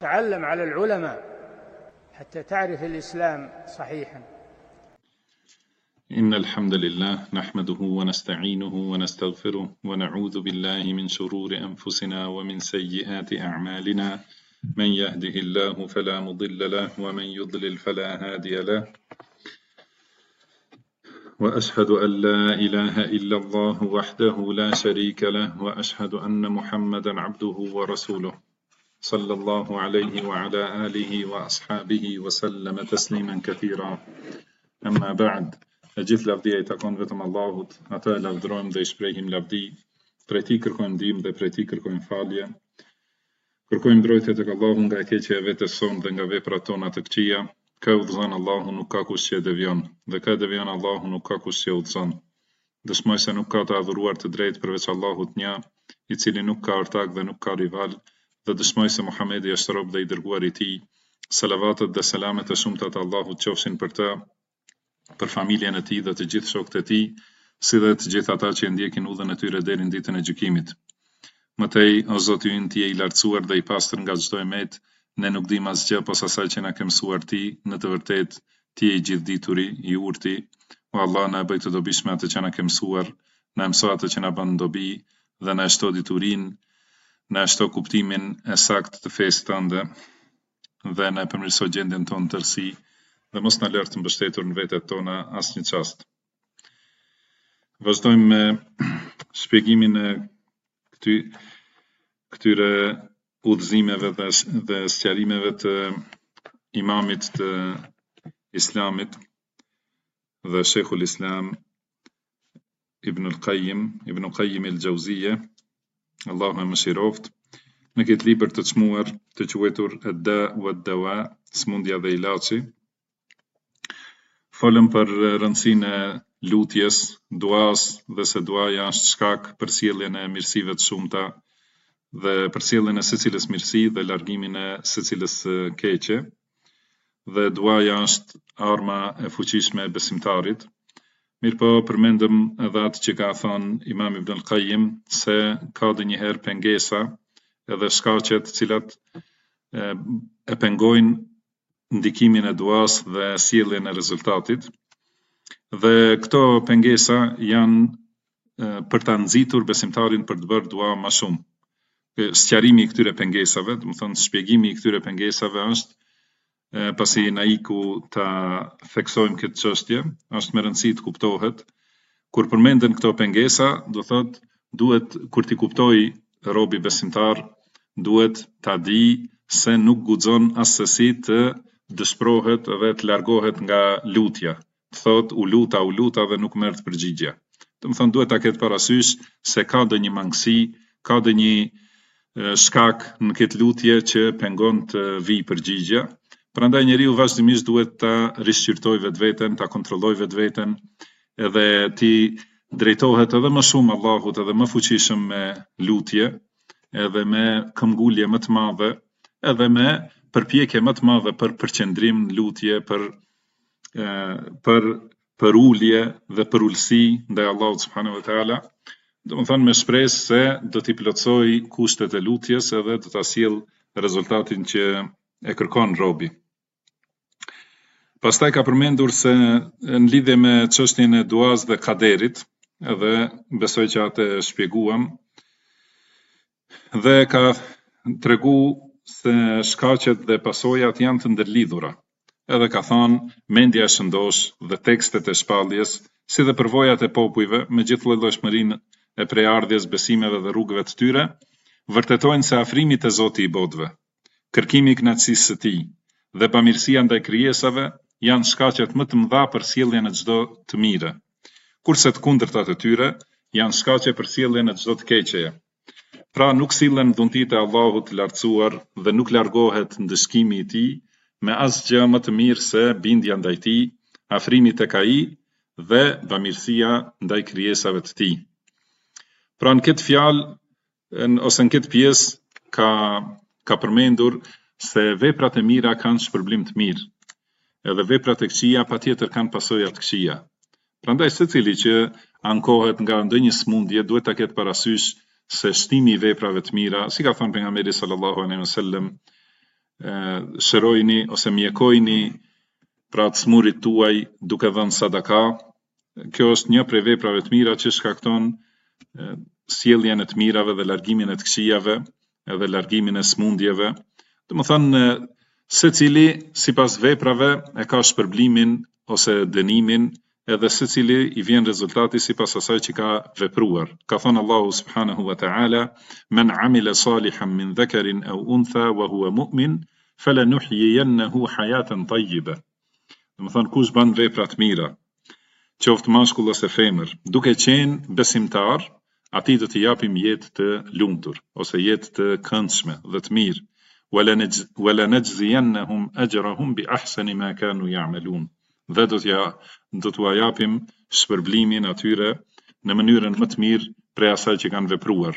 تعلم على العلماء حتى تعرف الإسلام صحيحا. إن الحمد لله نحمده ونستعينه ونستغفره ونعوذ بالله من شرور أنفسنا ومن سيئات أعمالنا، من يهده الله فلا مضل له ومن يضلل فلا هادي له، وأشهد أن لا إله إلا الله وحده لا شريك له، وأشهد أن محمدا عبده ورسوله صلى الله عليه وعلى آله وأصحابه وسلم تسليما كثيرا. أما بعد, gjithë lavdia I takon vetëm Allahut, atë lavdërojmë dhe I shprehim lavdi, prej Tij kërkojmë ndihmë dhe prej Tij kërkojmë falje. Kërkojmë mbrojtje tek Allahu nga e keqja e vetes sonë dhe nga veprat tona të këqija. Ka udhëzon Allahu, nuk ka kush që devion, dhe ka devion Allahu, nuk ka kush që udhëzon. Dëshmoj se nuk ka të adhuruar të drejtë përveç Allahut një, I cili nuk ka ortak dhe nuk ka rival, dhe dëshmoj se Muhamedi është rob dhe I dërguar I Tij. Salavatet dhe selamet e shumta të Allahut qofshin për të, për familjen e tij dhe të gjithë shokët e tij, si dhe të gjithë ata që ndjekin udhën e tyre deri në ditën e gjykimit. Mëtej, o Zoti ynë, Ti je I lartësuar dhe I pastër nga çdo emet, ne nuk dim asgjë posa asaj që na ke mësuar Ti, në të vërtetë Ti je I gjithdituri, I urti. O Allah, na bëj të dobishme atë që na ke mësuar, na mëso atë që na bën dobi dhe na shto diturinë, na shto kuptimin e saktë të fesë tënde dhe na përmirëso gjendjen tonë tërësi, dhe mos na lër të mbështetur në vetet tona asnjë çast. Vazhdojmë me shpjegimin e këtyre udhëzimeve dhe sqarimeve të imamit të Islamit dhe Sheikhul Islam Ibn Qayyim al-Jauziyje, Allahu e mëshiroft, në këtë libër të çmuar të quajtur Ad-Da wa Ad-Dawa, smundja dhe ilaçi. Folëm për rëndësinë e lutjes, duas dhe se duaja është shkak për sjelljen e mirësive të shumta dhe për sjelljen e secilës mirësi dhe largimin e secilës keqe. Dhe duaja është arma e fuqishme e besimtarit. Mirëpo përmendëm edhe atë që ka thënë Imam Ibn al-Qayyim se ka ndonjëherë pengesa edhe shkaqe të cilat e pengojnë ndikimin e duas dhe sjelljen e rezultatit. Dhe këto pengesa janë për ta nxitur besimtarin për të bërë dua më shumë. Sqarimi I këtyre pengesave, do të thonë shpjegimi I këtyre pengesave është, pasi na iku ta theksojmë këtë çështje, është me rëndësi të kuptohet. Kur përmenden këto pengesa, do thotë duhet kur ti kuptoj robi besimtar, duhet ta di se nuk guxon asesi të dëshpërohet dhe të largohet nga lutja. Të thotë u luta dhe nuk merret përgjigje. Do të thonë duhet ta ketë parasysh se ka ndonjë mangësi, ka ndonjë shkak në këtë lutje që pengon të vijë përgjigje. Prandaj njeriu vazhdimisht duhet ta rishqyrtoj vetveten, ta kontrolloj vetveten, edhe ti drejtohet edhe më shumë Allahut, edhe më fuqishëm me lutje, edhe me këmbgulje më të madhe, edhe me përpjekje më të madhe për përqendrim në lutje, për ulje dhe për ulësi ndaj Allahut subhanahu wa taala. Do të thonë me shpresë se do t'i plotësoj kushtet e lutjes edhe do ta sjell rezultatin që e kërkon robi. Pastaj ka përmendur se në lidhje me çështjen e duas dhe kaderit, edhe besoj që atë e shpjeguam, dhe ka tregu se shkaqet dhe pasojat janë të ndërlidhura. Edhe ka thënë mendja e shëndosh dhe tekstet e shpalljes, si dhe përvojat e popujve me gjithë llojshmërinë e prejardhjes, besimeve dhe rrugëve të tyre, vërtetojnë se afrimi te Zoti I botëve, kërkimi I kënaqësisë së Tij dhe pamirësia ndaj krijesave janë shkaqet më të mëdha për sjelljen e çdo të mire, kurse të kundërtat e tyre janë shkaqe për sjelljen e çdo të keqeje. Pra nuk sillen dhuntitë e Allahut të lartësuar dhe nuk largohet ndëshkimi I Tij me asgjë më të mirë se bindja ndaj Tij, afrimi tek Ai dhe bamirësia ndaj krijesave të Tij. Pra në këtë fjalë ose në këtë pjesë ka përmendur se veprat e mira kanë shpërblim të mirë, edhe veprat e këqija patjetër kanë pasoja të këqija. Prandaj secili që ankohet nga ndonjë smundje duhet ta ketë parasysh se shtimi I veprave të mira, si ka thënë pejgamberi sallallahu alaihi wasallam, shërojni ose mjekojni pra të smurit tuaj duke dhënë sadaka. Kjo është një prej veprave të mira që shkakton sjelljen e të mirave dhe largimin e të këqijave edhe largimin e smundjeve. Domethënë secili sipas veprave e ka shpërblimin ose dënimin, edhe secili i vjen rezultati sipas asaj që ka vepruar. Ka thënë Allahu subhanahu wa ta'ala: "Men 'amila salihan min dhakarin aw untha wa huwa mu'min, falanuhyiyannahu hayatan tayyiba." Domethënë kush bën vepra të mira, qoftë mashkull ose femër, duke qenë besimtar, atij do t'i japim jetë të lumtur ose jetë të këndshme dhe të mirë. وَلَنَجْزِيَنَّهُمْ أَجْرَهُمْ بِأَحْسَنِ مَا كَانُوا يَعْمَلُونَ. Dhe do t'u japim shpërblimin atyre në mënyrën më të mirë prej asaj që kanë vepruar.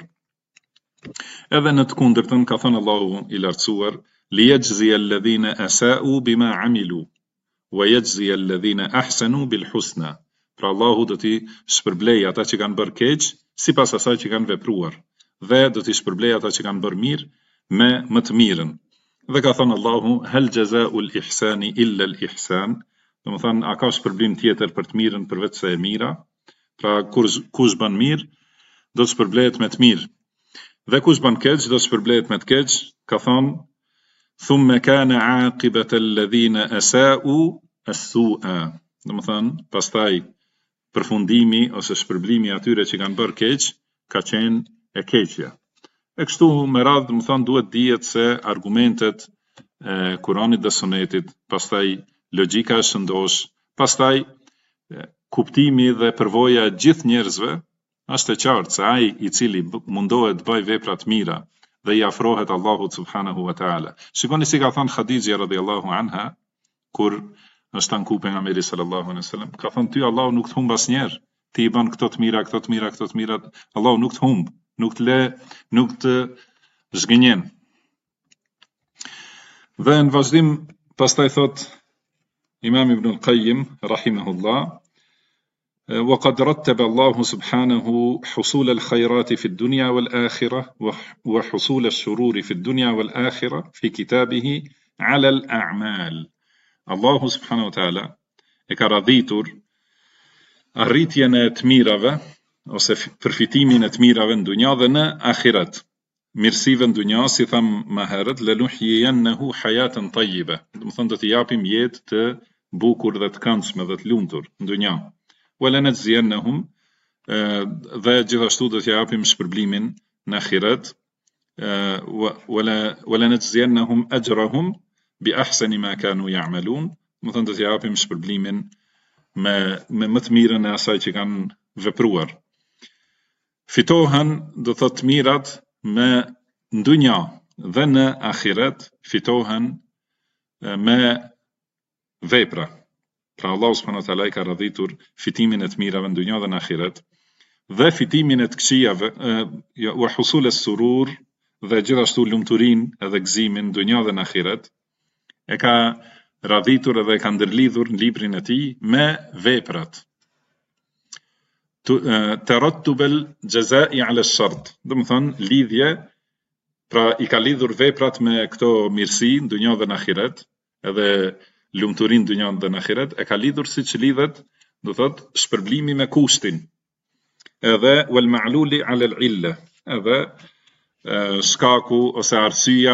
Edhe në të kundërtën ka thënë Allahu i lartësuar: لِيَجْزِيَ الَّذِينَ أَسَاءُوا بِمَا عَمِلُوا وَيَجْزِيَ الَّذِينَ أَحْسَنُوا بِالْحُسْنَى. Pra Allahu do t'i shpërblej ata që kanë bërë keq sipas asaj që kanë vepruar, dhe do t'i shpërblej ata që kanë bërë mirë me më të mirën. Dhe ka thënë Allahu: هَلْ جَزَاءُ الْإِحْسَانِ إِلَّا الْإِحْسَانِ. Domethënë, a ka shpërblim tjetër për të mirën përveç se e mira? Pra kush bën mirë, do të shpërblehet me të mirë. Dhe kush bën keq, do të shpërblehet me të keq. Ka thënë: ثُمَّ كَانَ عَاقِبَةَ الَّذِينَ أَسَاءُوا السُّوءَ. Domethënë, pastaj përfundimi ose shpërblimi atyre që kanë bërë keq ka qenë e keqja. E kështu me radhë, domethënë, duhet dihet se argumentet e Kuranit dhe Sunetit, pastaj logjika e shëndosh, pastaj kuptimi dhe përvoja e gjithë njerëzve është e qartë se ai i cili mundohet të bëjë vepra të mira dhe i afrohet Allahut subhanahu wa ta'ala. Shikoni si ka thënë Khadija radhiyallahu anha kur është anku pejgamberi sallallahu alaihi wasallam, ka thënë: ty Allahu nuk të humb asnjëherë, ti i bën këto të mira, këto të mira, këto të mira, Allahu nuk të humb, nuk të le, nuk të zgënjen. Dhe në vazhdim pastaj thot Imam Ibn al-Qayyim rahimahullah: وقد رتب الله سبحانه حصول الخيرات في الدنيا والآخرة وحصول الشرور في الدنيا والآخرة في كتابه على الأعمال. Allahu subhanahu wa ta'ala e ka radhitur arritjen e të mirave ose përfitimin e të mirave në dunja dhe në ahiret. Mirësive në dunja, si tham më herët, lanuhyiyannahu hayatan tayyiba. Domethënë do t'i japim jetë të bukur dhe të këndshme dhe të lumtur në dunja. وَلَنَجْزِيَنَّهُمْ, dhe gjithashtu do t'i japim shpërblimin në ahiret. وَلَنَجْزِيَنَّهُمْ أَجْرَهُمْ بِأَحْسَنِ مَا كَانُوا يَعْمَلُونَ. Domethënë do t'i japim shpërblimin me më të mirën e asaj që kanë vepruar. Fitohen, do thot, mirat me në dunja dhe në ahiret fitohen me vepra. Pra Allahu subhanahu wa taala i ka radhitur fitimin e të mirave në dunja dhe në ahiret, dhe fitimin e të këqijave, wa husul as-surur, dhe gjithashtu lumturinë edhe gëzimin në dunja dhe në ahiret, e ka radhitur edhe e ka ndërlidhur në librin e tij me veprat. Tarattub al-jazaa'i 'ala ash-shart. Domethënë lidhje, pra i ka lidhur veprat me këto mirësi në dunja dhe në ahiret, edhe lumturinë në dunja dhe në ahiret, e ka lidhur siç lidhet, do thot, shpërblimi me kushtin. Edhe wal ma'luli 'ala al-'illa, edhe shkaku ose arsyeja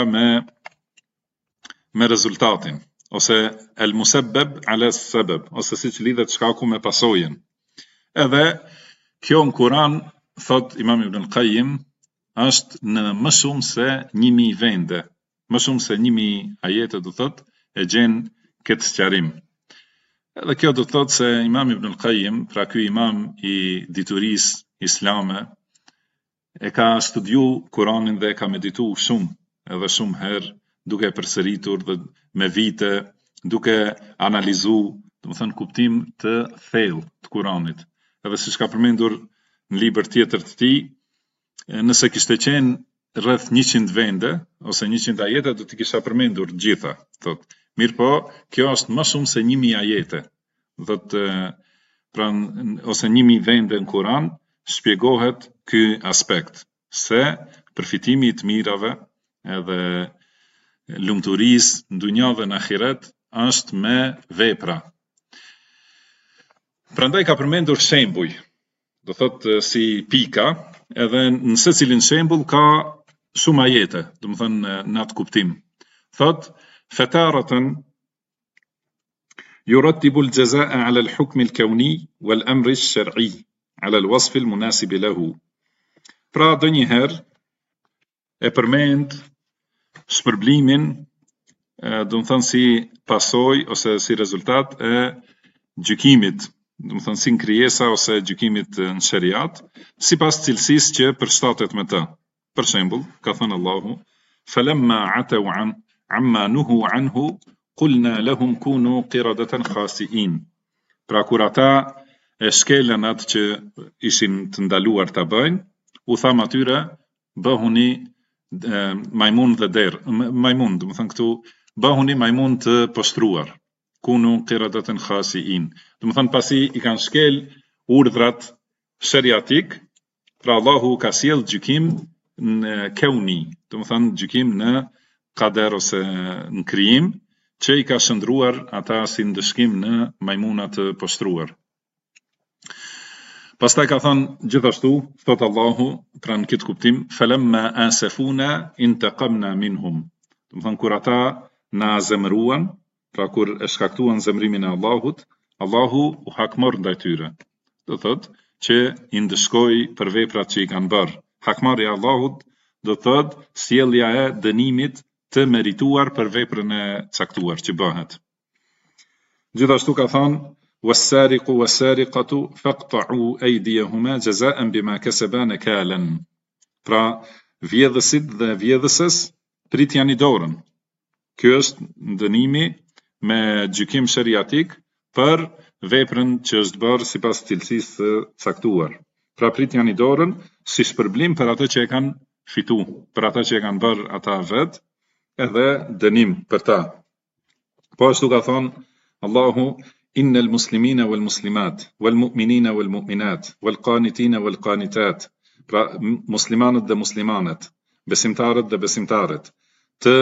me rezultatin, ose al-musabbab 'ala as-sabab, ose siç lidhet shkaku me pasojën. Edhe kjo në Kur'an, thot Imam Ibn al-Qayyim, është në më shumë se 1000 vende, më shumë se 1000 ajete, do thot, e gjen këtë sqarim. Edhe kjo do thot se Imam Ibn al-Qayyim, pra ky imam i diturisë islame, e ka studiu Kur'anin dhe e ka meditu shumë, edhe shumë herë, duke e përsëritur dhe me vite, duke analizu, domethënë kuptim të thellë të Kur'anit. Edhe siç ka përmendur në libër tjetër të tij, nëse kishte qenë rreth 100 vende ose 100 ajete, do t'i kisha përmendur gjitha, thot. Mirë po, kjo është më shumë se 1000 ajete, thot, pra, ose 1000 vende në Kur'an shpjegohet ky aspekt, se përfitimi i të mirave edhe lumturisë në dunja dhe në ahiret është me vepra. Prandaj ka përmendur shembuj, do thotë si pika, edhe në secilin shembull ka shumë ajete, do të thënë në atë kuptim. Thotë fataratan يرتب الجزاء على الحكم الكوني والأمر الشرعي على الوصف المناسب له. Pra do njëherë e përmend shpërblimin, do të thënë si pasojë ose si rezultat e gjykimit, do të thënë si krijesa ose gjykimit në shariat, sipas cilësisë që përshtatet me të. Për shembull, ka thënë Allahu: "Falamma atau amma nuhu anhu qulna lahum kunu qiradatan khasi'in." Pra kur ata e shkelën atë që ishin të ndaluar ta bëjnë, u tham atyre bëhuni majmun dhe derë, majmun, do të thënë këtu bëhuni majmun të poshtruar, kunu qiradatan khasi'in. Do të thënë pasi i kanë shkel urdhrat shariatik, pra Allahu ka sjell gjykim në keuni, do të thënë gjykim në qader ose në krijim, që i ka shndruar ata si ndëshkim në majmuna të poshtruar. Pastaj ka thënë gjithashtu, thot Allahu, pra në këtë kuptim, falamma asafuna intaqamna minhum. Do të thënë kur ata na zemëruan, pra kur e shkaktuan zemërimin e Allahut, Allahu u hakmor ndaj tyre. Do thotë që i ndëshkoi për veprat që i kanë bërë. Hakmarrja e Allahut do thotë sjellja e dënimit të merituar për veprën e caktuar që bëhet. Gjithashtu ka thënë والسارق والسارقة فاقطعوا أيديهما جزاء بما كسبا نكالا. Pra vjedhësit dhe vjedhëses pritjani dorën. Ky është dënimi me gjykim shariatik për veprën që është bërë sipas cilësisë së caktuar. Pra pritjani dorën si shpërblim për atë që e kanë fitu, për atë që e kanë bërë ata vetë, edhe dënim për ta. Po ashtu ka thonë Allahu: إن المسلمين والمسلمات والمؤمنين والمؤمنات والقانتين والقانتات. Pra muslimanët dhe muslimanet, besimtarët dhe besimtarët, të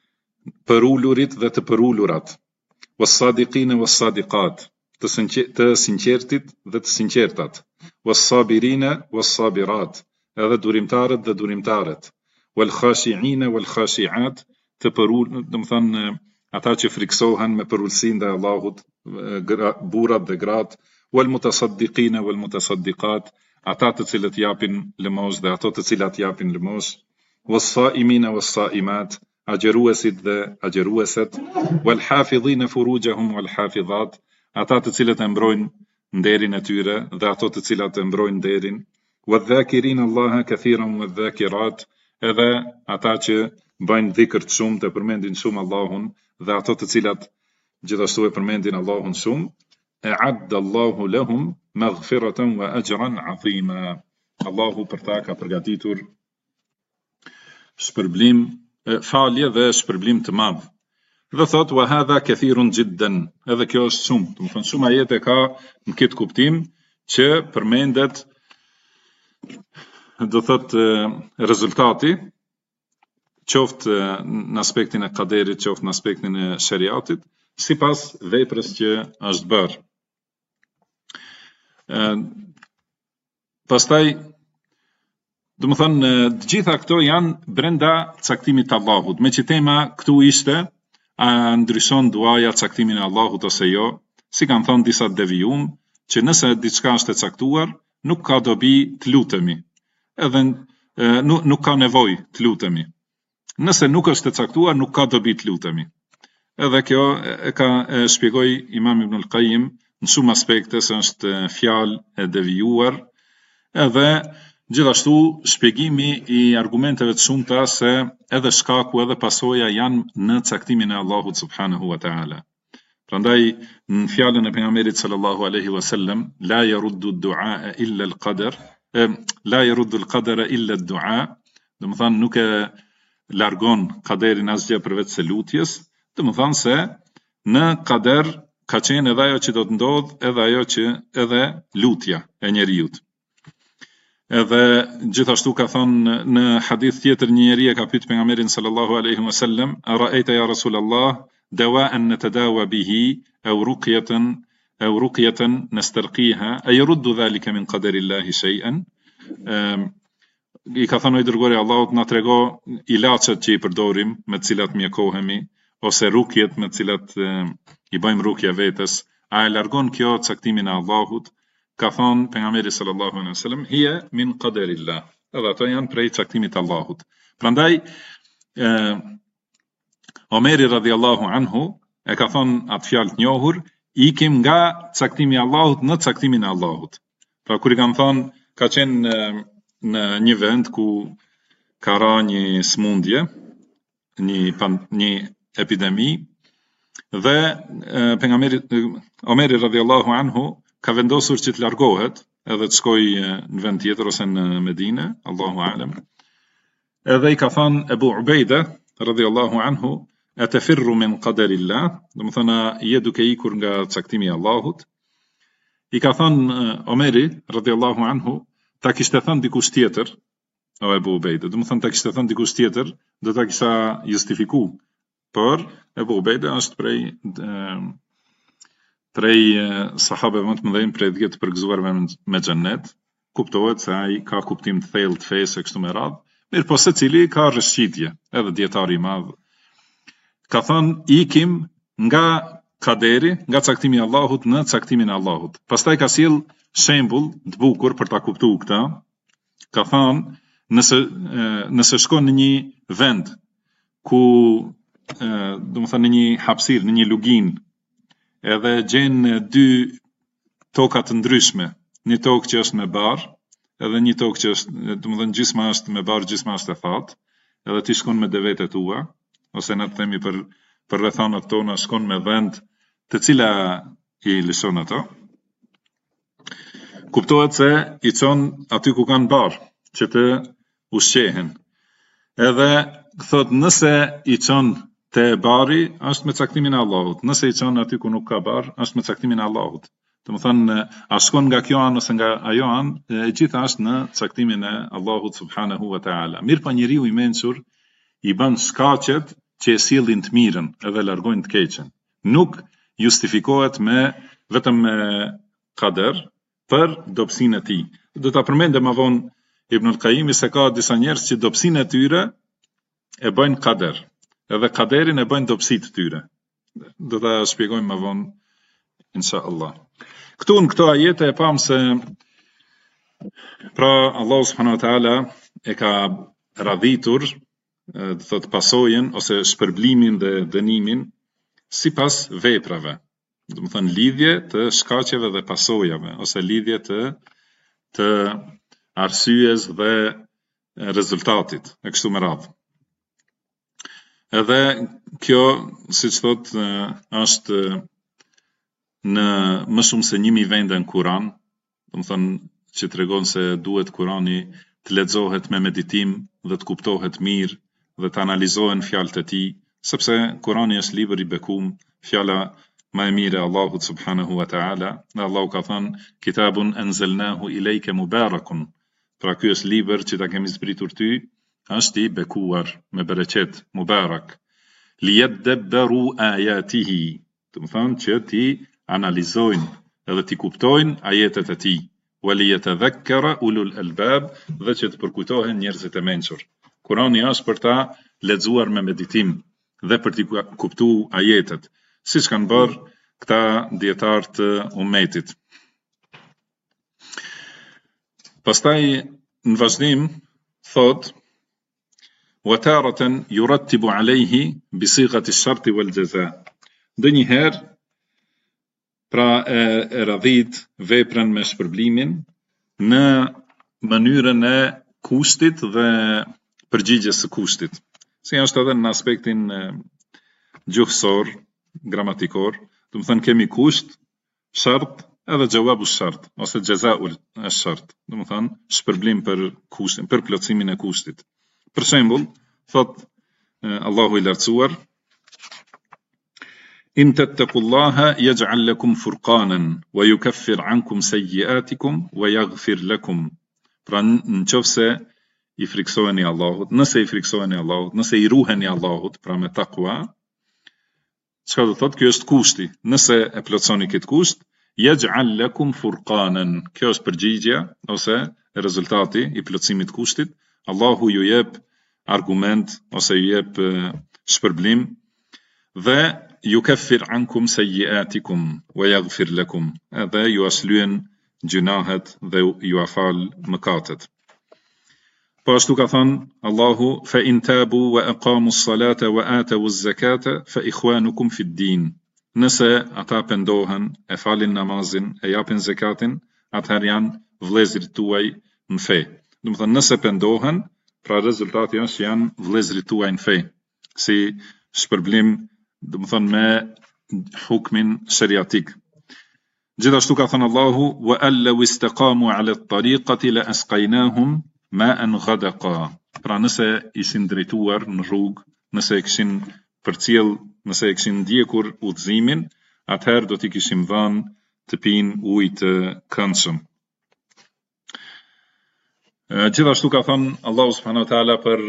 përulurit dhe të përulurat, was-sadiqina was-sadiqat, të sinqertit dhe të sinqertat, was-sabirina was-sabirat, edhe durimtarët dhe durimtarët, wal-khashi'ina wal-khashi'at, të përulur, do të thënë ata që friksohen me përullsinë e Allahut, burrat dhe gratë, wal mutasaddiqina wal mutasaddiqat, ata të cilët japin lëmos dhe ato të cilat japin lëmos, was saimina was saimat, agjeruesit dhe agjerueset, wal hafidhina furujahum wal hafidhat, ata të cilët e mbrojnë nderin e tyre dhe ato të cilat e mbrojnë nderin, wadh-dhakirin Allaha kathiran wadh-dhakirat, edhe ata që bëjnë dhikr të shumë, të përmendin shumë Allahun, dhe ato të cilat gjithashtu e përmendin Allahun shumë, a'adda Allahu lahum maghfiratan wa ajran 'azima. Allahu për ta ka përgatitur shpërblim, falje dhe shpërblim të madh. Dhe thot wa hadha kathirun jiddan, edhe kjo është shumë, do të thonë shumë ajete ka në këtë kuptim që përmendet, do thot rezultati, qoftë në aspektin e kaderit, qoftë në aspektin e shariatit, sipas veprës që është bërë. Pastaj, do të thënë, të gjitha këto janë brenda caktimit të Allahut. Me që tema këtu ishte, a ndryshon duaja caktimin e Allahut ose jo, si kanë thënë disa devijum, që nëse diçka është e caktuar, nuk ka dobi të lutemi, edhe nuk ka nevojë të lutemi. Nëse nuk është e caktuar, nuk ka dobi të lutemi. Edhe kjo e shpjegoi Imam Ibn al-Qayyim në shumë aspekte se është fjalë e devijuar, edhe gjithashtu shpjegimi i argumenteve të shumta se edhe shkaku edhe pasoja janë në caktimin e Allahut subhanahu wa ta'ala. Prandaj në fjalën e pejgamberit sallallahu alaihi wasallam, la yaruddu ad-du'a illa al-qadar, la yaruddu al-qadara illa ad-du'a, do të thonë nuk e largon kaderin asgjë përveç se lutjes, do të thonë se në kader ka qenë edhe ajo që do të ndodh, edhe ajo që edhe lutja e njeriut. Edhe gjithashtu ka thonë në hadith tjetër, një njeri e ka pyet pejgamberin sallallahu alaihi wasallam, a ra'aita ya Rasulullah dawa'an natadawa bihi aw ruqyatan nastarqiha ayuruddu dhalika min qadarillahi shay'an. I ka thonë, i dërguari i Allahut, na trego ilaçet që i përdorim, me të cilat mjekohemi, ose rukjet me të cilat i bëjmë rukje vetes, a e largon kjo caktimin e Allahut? Ka thonë pejgamberi sallallahu alaihi wasallam, hiya min qadarillah. Edhe ato janë prej caktimit të Allahut. Prandaj Omeri radhiyallahu anhu e ka thonë atë fjalë të njohur, ikim nga caktimi i Allahut në caktimin e Allahut. Pra kur i kanë thonë, ka qenë në një vend ku ka ra një smundje, një epidemi, dhe pejgamberi Omeri radhiyallahu anhu ka vendosur që të largohet edhe të shkoj në vend tjetër ose në Medinë, Allahu alem. Edhe i ka thënë Ebu Ubejda radhiyallahu anhu, atafirru min qadarillah, do të thonë je duke ikur nga caktimi i Allahut. I ka thënë Omeri radhiyallahu anhu, ta kishte thënë dikush tjetër, o Ebu Ubejda, do të thonë ta kishte thënë dikush tjetër, do ta kisha justifikuar. Por Ebu Ubejda është prej sahabeve më të mëdhenj, prej 10 përgëzuarve me xhennet. Kuptohet se ai ka kuptim të thellë të fesë kështu me radhë. Mirë, po secili ka rreshitje, edhe dietari i madh. Ka thënë ikim nga kaderi, nga caktimi i Allahut në caktimin e Allahut. Pastaj ka sjell shembull të bukur për ta kuptuar këtë. Ka thënë, nëse shkon në një vend ku do të thënë në një hapësirë, në një luginë, edhe gjen 2 toka të ndryshme, një tokë që është me barë, edhe një tokë që është, do të thënë gjysma është me barë, gjysma është e thatë, edhe ti shkon me devetet tua, ose na të themi për rrethanat tona, shkon me vend të cila i lëshon ato. Kuptohet se i çon aty ku kanë barë, që të ushqehen. Edhe thot, nëse i çon te bari, është me caktimin e Allahut. Nëse i çon aty ku nuk ka bar, është me caktimin e Allahut. Do të thonë, a shkon nga kjo anë ose nga ajo anë, e gjitha është në caktimin e Allahut subhanahu wa taala. Mirë, pa njeriu i mençur i bën shkaqet që e sillin të mirën edhe largojnë të keqen. Nuk justifikohet vetëm me qader për dobësinë e tij. Do ta përmendem më vonë Ibn al-Qayyim se ka disa njerëz që dobësinë e tyre e bëjnë qader. Edhe kaderin e bëjnë dobësitë të tyre. Do ta shpjegojmë më vonë, inshallah. Këtu në këto ajete e pam se pra Allahu subhanahu wa taala e ka radhitur, do thot pasojën ose shpërblimin dhe dënimin sipas veprave. Do të thënë lidhje të shkaqeve dhe pasojave, ose lidhje të arsyes dhe rezultatit, e kështu me radhë. Edhe kjo, siç thot, është në më shumë se 1000 vende në Kur'an, do të thonë që tregon se duhet Kur'ani të lexohet me meditim dhe të kuptohet mirë dhe të analizohen fjalët e tij, sepse Kur'ani është libër i bekuar, fjala më e mirë e Allahut subhanahu wa taala. Allahu ka thënë, kitabun anzalnahu ilayka mubarakun. Pra ky është libër që ta kemi zbritur ty, është i bekuar me bereqet, mubarak. Liyadabbaru ayatihi. Do të thonë që ti analizojnë edhe ti kuptojnë ajetet e tij. Waliyatadhakkara ulul albab, dhe që të përkujtohen njerëzit e mençur. Kurani është për ta lexuar me meditim dhe për të kuptuar ajetet, siç kanë bërë këta dietar të ummetit. Pastaj në vazhdim thot, وتارة يرتب عليه بصيغة الشرط والجزاء. Ndonjëherë pra e radhit veprën me shpërblimin në mënyrën e kushtit dhe përgjigjes së kushtit. Si është edhe në aspektin gjuhësor, gramatikor, do të thënë kemi kusht, shart edhe jawabu shart ose jazaul shart, do të thënë shpërblim për kushtin, për plotësimin e kushtit. Për shembull, thot Allahu i lartësuar, in tattaqullaha yaj'al lakum furqanan wa yukaffir ankum sayyi'atikum wa yaghfir lakum. Pra nëse i friksoheni Allahut, nëse i friksoheni Allahut, nëse i ruheni Allahut, pra me takwa, çka do thotë? Kjo është kushti. Nëse e plotësoni këtë kusht, yaj'al lakum furqanan. Kjo është përgjigjja ose rezultati i plotësimit të kushtit. Allahu ju jep argument ose ju jep shpërblim dhe yukaffir ankum sayyi'atikum wa yaghfir lakum. Edhe ju aslyen gjunahet dhe ju afal mëkatet. Po ashtu ka thënë Allahu, fa in tabu wa aqamu s-salata wa atu z-zakata fa ikhwanukum fi d-din. Nëse ata pendohen, e falin namazin, e japin zakatin, atëherë janë vëllezërit tuaj në fe. Do të thënë nëse pendohen, pra rezultati është janë vëllezërit tuaj në fe, si shpërblim, do të thënë me hukmin shariatik. Gjithashtu ka thënë Allahu, wa allaw istaqamu ala at-tariqati la asqaynahum ma'an ghadaqa. Pra nëse ishin drejtuar në rrugë, nëse e kishin përcjell, nëse e kishin ndjekur udhëzimin, atëherë do t'i kishim dhënë të pinë ujë të këndshëm. Gjithashtu ka thënë Allahu subhanahu wa taala për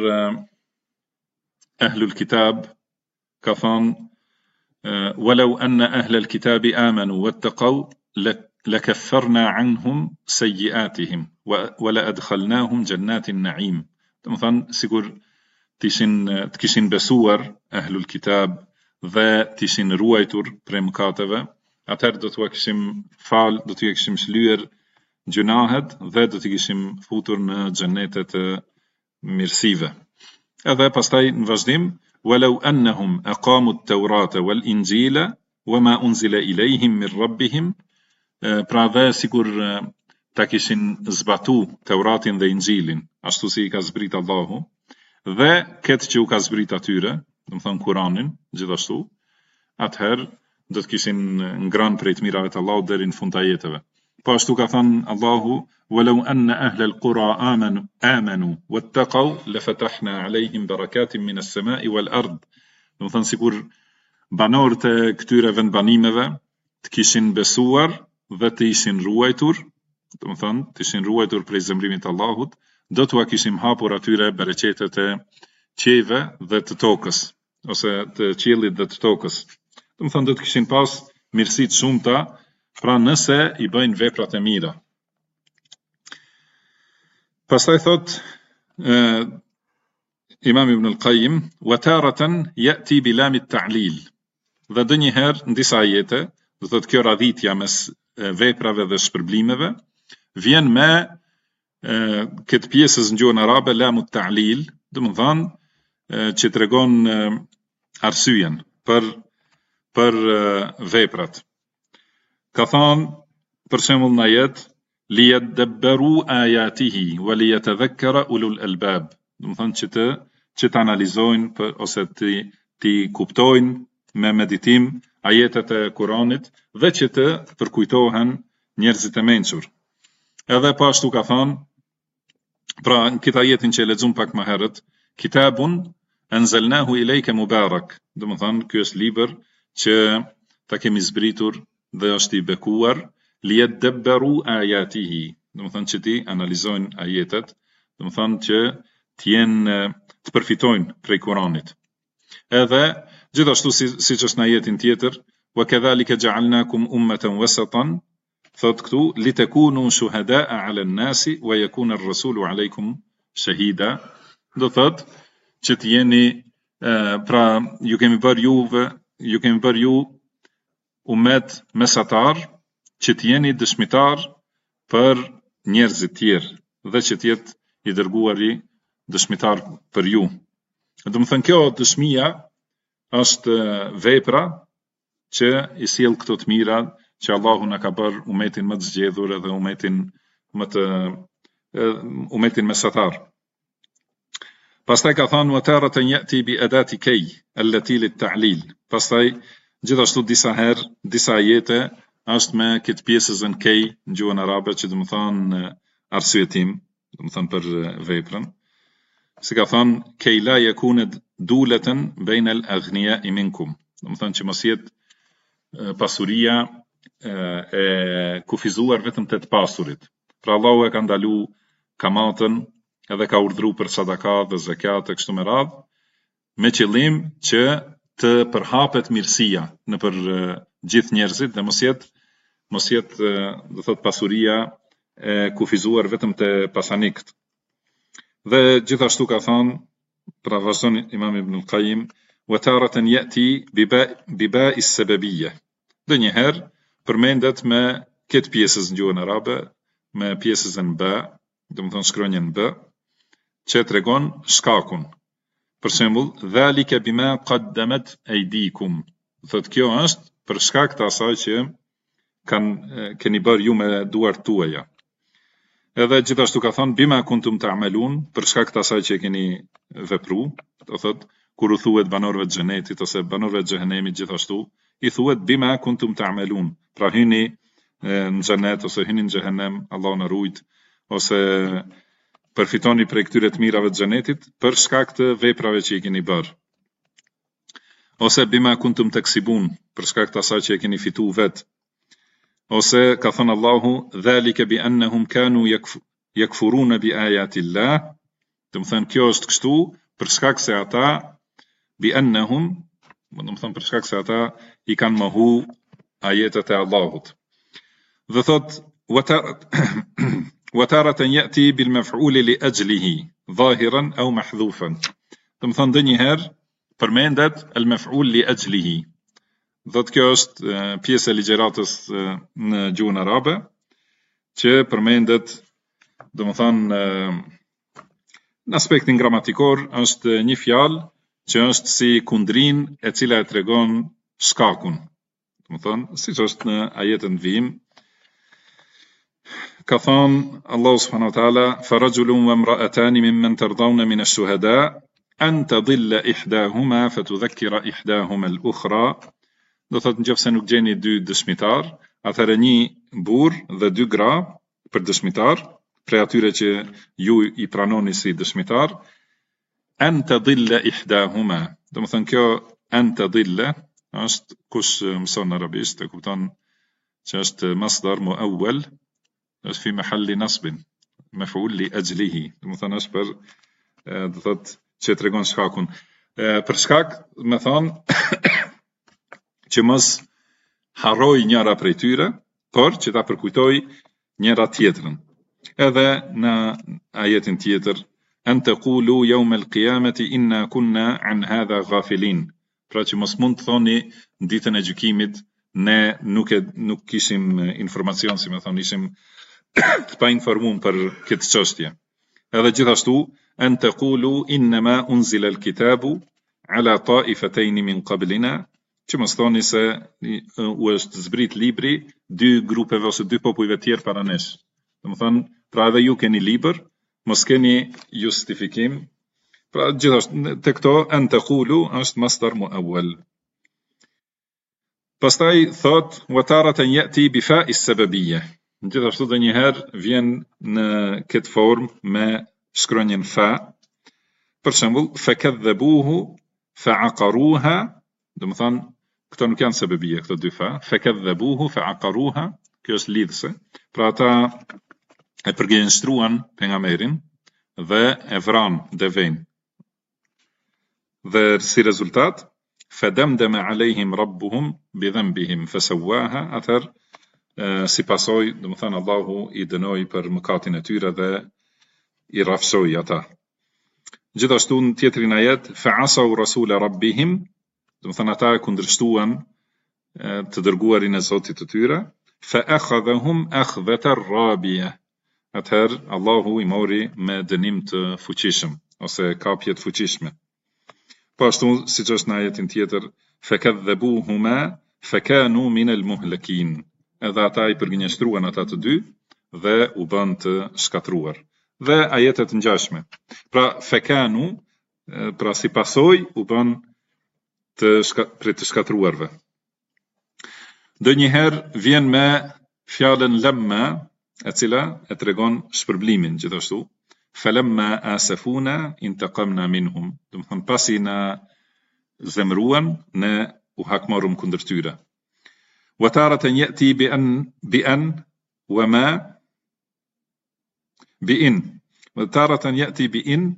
ahlul kitab, ka thënë walau anna ahlal kitabi amanu wattaqaw lakaffarna anhum sayyi'atihim wa la adkhalnahum jannatin na'im. Do të thënë sikur të kishin besuar ahlul kitab dhe të ishin ruajtur prej mëkateve, atëherë do t'u kishim do t'u kishim shlyer gjunahet dhe do t'i kishim futur në xhennetet e mirësive. Edhe pastaj në vazhdim, walau annahum aqamu at-taurata wal injila wama unzila ilayhim min rabbihim, pra dhe sikur ta kishin zbatu Teuratin dhe Injilin, ashtu si i ka zbrit Allahu, dhe këtë që u ka zbrit atyre, do të thënë Kur'anin, gjithashtu, atëherë do të kishin ngran prej të mirave të Allahut deri në fund të ajeteve. Po ashtu ka thënë Allahu, walau anna ahla al-qura amanu wattaqaw lafatahna alayhim barakatin min as-sama'i wal ard. Do të thënë sikur banorët e këtyre vendbanimeve të kishin besuar dhe të ishin ruajtur, do të thënë të ishin ruajtur prej zemrimit të Allahut, do t'ua kishim hapur atyre bereqetet e qiejve dhe të tokës, ose të qiellit dhe të tokës. Do të thënë do të kishin pas mirësi të shumta, pra nëse i bëjnë veprat e mira. Pastaj thot Imam Ibn al-Qayyim, wa taratan ya'ti bi lam at-ta'lil. Dhe ndonjëherë në disa ajete, do thotë kjo radhitja mes veprave dhe shpërblimeve, vjen me këtë pjesës në gjuhën arabe lamu at-ta'lil, do të thonë që tregon arsyeën për veprat. Ka thënë për shembull në ajet liyadabbaru ayatihi wa liyatadhakkara ulul albab. Do të thonë që të analizojnë ose të kuptojnë me meditim ajetet e Kuranit dhe që të përkujtohen njerëzit e mençur. Edhe po ashtu ka thënë, pra në këtë ajetin që e lexuam pak më herët, kitabun anzalnahu ilayka mubarak. Do të thonë ky është libër që ta kemi zbritur dhe është i bekuar, liyadabbaru ayatihi. Do të thonë që ti analizojnë ajetet, do të thonë që të përfitojnë prej Kuranit. Edhe gjithashtu siç është në ajetin tjetër, wa kadhalika ja'alnakum ummatan wasatan, thot këtu litakunu shuhada'a 'ala an-nasi wa yakuna ar-rasulu 'alaykum shahida. Do thot që të jeni pra ju kemi bërë ju umet mesatar, që të jeni dëshmitar për njerëzit tjerë dhe që të jetë i dërguari dëshmitar për ju. Do të thënë kjo dëshmia është vepra që i sjell këto të mira që Allahu na ka bërë umetin më të zgjedhur edhe umetin mesatar. Pastaj ka thënë wa taratan ya'ti bi adati kay allati lit-ta'lil. Pastaj gjithashtu disa ajete është me këtë pjesën kej në gjuhën arabe që do të thonë arsyetim, do të thonë për veprën. Si ka thënë kej la yakuna dulatan bayna al-aghniya'i minkum. Do të thonë që mos jetë pasuria e kufizuar vetëm te të pasurit. Pra Allahu e ka ndaluar kamatën edhe ka urdhëruar për sadaka dhe zakat e kështu me radhë, me qëllim që të përhapet mirësia në për gjithë njerëzit dhe mos jetë do thot pasuria e kufizuar vetëm te pasanikët. Dhe gjithashtu ka thënë, pra vazhdon Imam Ibn al-Qayyim, wa taratan yati biba'i as-sababiyya. Dhe njëherë përmendet me këtë pjesës në gjuhën arabe, me pjesën b, domethënë shkronjën b, që tregon shkakun. Për shembull, dhalika bima qaddamat aydikum. Thotë kjo është për shkak të asaj që keni bërë ju me duart tuaja. Edhe gjithashtu ka thënë bima kuntum ta'malun, për shkak të asaj që keni vepru, do thotë kur u thuhet banorëve të xhenetit ose banorëve të xhehenemit gjithashtu, i thuhet bima kuntum ta'malun. Pra hyni në xhenet ose hyni në xhehenem, Allahu na ruajt, ose përfitoni prej këtyre të mirave të xhenetit për shkak të veprave që i keni bërë. Ose bima kuntum taksibun, për shkak të asaj që e keni fituar vet. Ose ka thënë Allahu, dhalika bi annahum kanu yakfuruna bi ayati Allah. Do të thënë kjo është kështu për shkak se ata bi annahum, do të thënë për shkak se ata i kanë mohu ajetet e Allahut. Dhe thot wataratan yati bil maf'ul li ajlihi zahiran aw mahdhufan. Do të thënë ndonjëherë përmendet al maf'ul li ajlihi. Dhëtë kjo është pjesë e ligjëratës në gjuhën arabe, që përmendet, do më thanë, në aspektin gramatikor, është një fjalë që është si kundrin e cila e tregon shkakun. Do më thanë, si që është në ajetën vim, ka thonë Allahu subhanahu wa ta'ala, farajulun wa imra'atani mimman tardawna min ash-shuhada, an tadilla ihdahuma fatudhakkira ihdahuma al-ukhra. Do thotë nëse nuk gjeni dy dëshmitar, atëherë një burr dhe dy gra për dëshmitar, prej atyre që ju i pranoni si dëshmitar, an tadilla ihdahuma. Do të thënë kjo an tadilla është kush mëson arabisht e kupton që është masdar muawwal, është fi mahalli nasbin, maf'ul li ajlihi. Do të thënë është për do thotë që tregon shkakun. Për shkak, më thonë që mos harroj njëra prej tyre, por që ta përkujtoj njëra tjetrën. Edhe në ajetin tjetër, an taqulu yawm al-qiyamati inna kunna an hadha ghafilin. Pra që mos mund të thoni në ditën e gjykimit, ne nuk kishim informacion, si më thonë, ishim të pa informuar për këtë çështje. Edhe gjithashtu, an taqulu innama unzila al-kitabu ala ta'ifatayn min qablina, që mos thoni se u është zbrit libri dy grupeve ose dy popujve tjerë para nesh. Do të thonë, pra edhe ju keni libër, mos keni justifikim. Pra gjithashtu te këto an taqulu është masdar muawwal. Pastaj thot wa taratan yati bi fa'i as-sababiyya. Gjithashtu edhe një herë vjen në këtë formë me shkronjën fa. Për shembull, fakadhabuhu fa'aqaruha, do të thonë këto nuk janë sebebije, këto dy fa, fakadhabuhu fa'aqaruha, kjo është lidhse. Pra ata e përgjigjëstruan pejgamberin dhe e vran devën. Dhe si rezultat, fadamdama alejhim rabbuhum bi dhanbihim fasawaha, atëherë si pasojë, do të thënë Allahu i dënoi për mëkatin e tyre dhe i rrafsoi ata. Gjithashtu në tjetrin ajet, fa'asaw rasula rabbihim, do të thënë ata e kundërshtuan të dërguarin e Zotit të tyre, fa akhadhahum akhdhatan rabiya. Atëherë Allahu i mori me dënim të fuqishëm ose kapje të fuqishme. Po ashtu siç është në ajetin tjetër, fakadhabuhuma fakanu min al-muhlakin. Edhe ata i përgjigjëstruan ata të dy dhe u bën të shkatruar. Dhe ajetet ngjashme. Pra fakanu, pra si pasojë u bën për të shkatruarve. Ndonjëherë vjen me fjalën lamma, e cila e tregon shpërblimin gjithashtu. Falamma asafuna intaqamna minhum. Do të thonë pasi na zemruan, ne u hakmorëm kundër tyre. Wa taratan yati bi an wa ma bi in. تارة يأتي بإن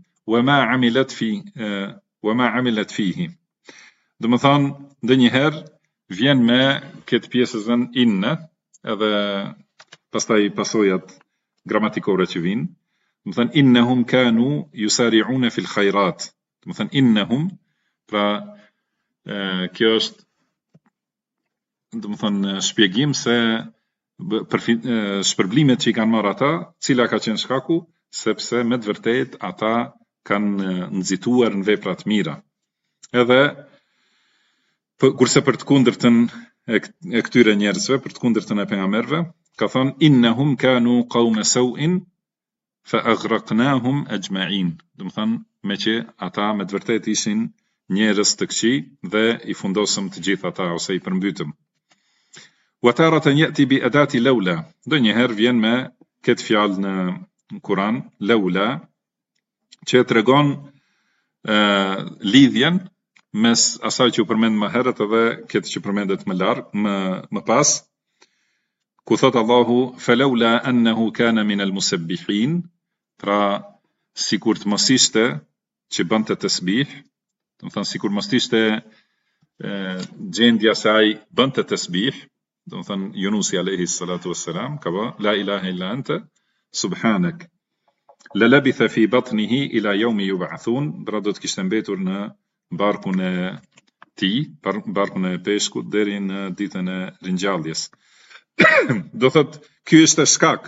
وما عملت فيه. Do më thonë, ndë njëherë vjen me këtë pjesën inne, edhe pastaj pasojat gramatikore që vinë. Do më thonë, innehum kanu yusari'una fil khairat. Do më thonë, innehum, pra kjo është, do më thonë, shpjegim se shpërblimet që i kanë marrë ata, cila ka qenë shkaku, sepse me të vërtet ata kanë nxituar në vepra të mira. Edhe kurse për të kundërtën e këtyre njerëzve, për të kundërtën e pejgamberëve, ka thonë innahum kanu qawma saw'in fa aghraqnahum ajma'in. Do të thonë me që ata me të vërtet ishin njerëz të këqij dhe i fundosëm të gjithë ata ose i përmbytëm. Wa taratan ya'ti bi adati lawla. Do njëherë vjen me këtë fjalë në Kur'an, lawla, që tregon lidhjen mes asaj që u përmend më herët edhe këtë që përmendet më pas, ku thot Allahu falawla annahu kana min al-musabbihin, pra sikur të mos ishte që bënte tasbih, do të thonë sikur mos ishte gjendja se ai bënte tasbih, do të thonë Yunusi alayhi salatu wassalam ka ba la ilaha illa anta subhanak la labitha fi batnihi ila yawmi yub'athun, pra do të kishte mbetur në barkun e tij, barkun e peshkut deri në ditën e ringjalljes. Do thot, ky është shkak.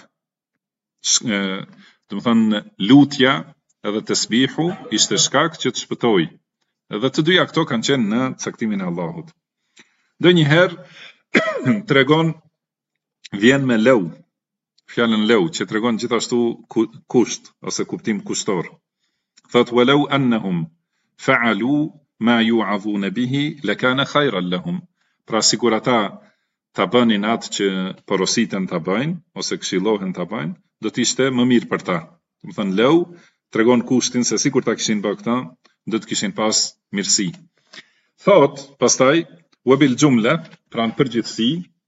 Do të thonë lutja edhe tasbihu ishte shkak që të shpëtoi. Edhe të dyja këto kanë qenë në caktimin e Allahut. Ndonjëherë tregon vjen me law, fjalën law që tregon gjithashtu kusht ose kuptim kushtor. Thot walau annahum fa'alu ma yu'adhuna bihi lakana khayran lahum. Pra sikur ata ta bënin atë që porositen ta bëjnë ose këshillohen ta bëjnë, do të ishte më mirë për ta. Do të thënë law tregon kushtin se sikur ta kishin bërë këta, do të kishin pas mirësi. Thot pastaj wa bil jumla, pra në përgjithësi,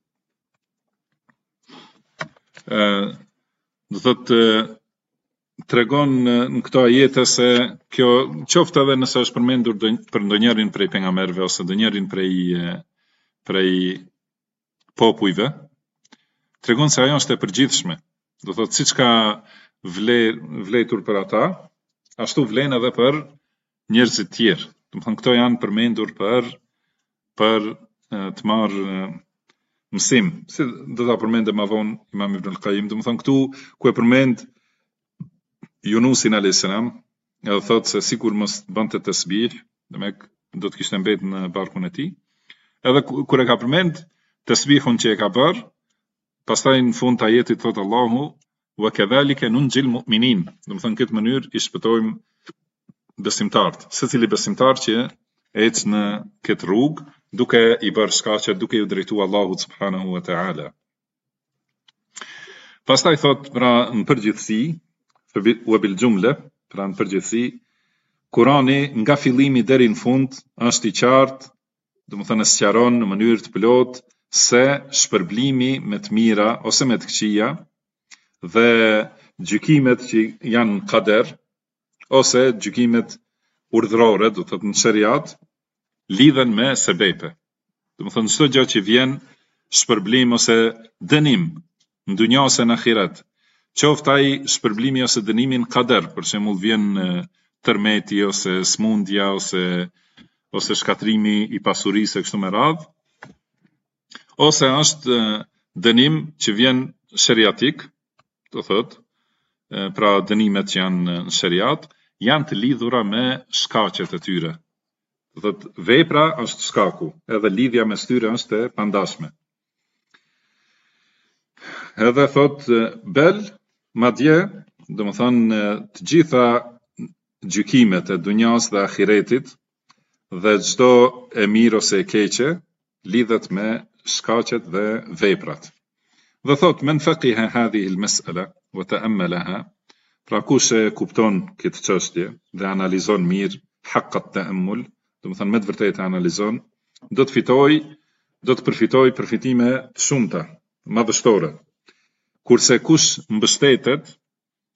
do thotë tregon në këto ajete se kjo qoftë edhe nëse është përmendur për ndonjërin prej pejgamberëve ose ndonjërin prej popujve, tregon se ajo është e përgjithshme. Do thotë siç ka vletur për ata, ashtu vlen edhe për njerëzit tjerë. Do të thonë këto janë përmendur për të marrë mësim. Si do ta përmendem më vonë Imam Ibn al-Qayyim, do të thonë këtu ku e përmend Yunusin alayhis salam, edhe thotë se sikur mos bënte tasbih, do të kishte mbetur në barkun e tij. Edhe kur e ka përmend tasbihun që e ka bërë, pastaj në fund të ajetit thotë Allahu wa kadhalika nunjil mu'minin. Do të thonë këtë mënyrë i shpëtojmë besimtarët. Secili besimtar që ec në këtë rrugë duke i bërë shkaqe, duke i drejtuar Allahut subhanahu wa ta'ala. Pastaj thotë pra në përgjithësi, wa bil jumla, pra në përgjithësi, Kurani nga fillimi deri në fund është i qartë, do të thënë sqaron në mënyrë të plotë se shpërblimi me të mira ose me të këqija dhe gjykimet që janë në qader ose gjykimet urdhërore, do të thotë në shariat, lidhen me sebepe. Do të thonë çdo gjë që vjen shpërblim ose dënim në dunja ose në ahiret, qoftë ai shpërblimi ose dënimi në qader, për shembull vjen tërmeti ose smundja ose shkatrimi i pasurisë kështu me radhë, ose është dënim që vjen shariatik, do thotë, pra dënimet që janë në shariat, janë të lidhura me shkaqet e tyre. Do thotë vepra është shkaku, edhe lidhja mes tyre është e pandashme. Edhe thotë bel, madje, do të thonë të gjitha gjykimet e dunjas dhe ahiretit dhe çdo e mirë ose e keqe lidhet me shkaqet dhe veprat. Dhe thot men faqiha hadhihi al-mas'ala wa ta'ammalaha, pra kush e kupton këtë çështje dhe analizon mirë haqqat ta'ammul, do të thënë me të vërtetë analizon, do të përfitoj përfitime të shumta, madhështore. Kurse kush mbështetet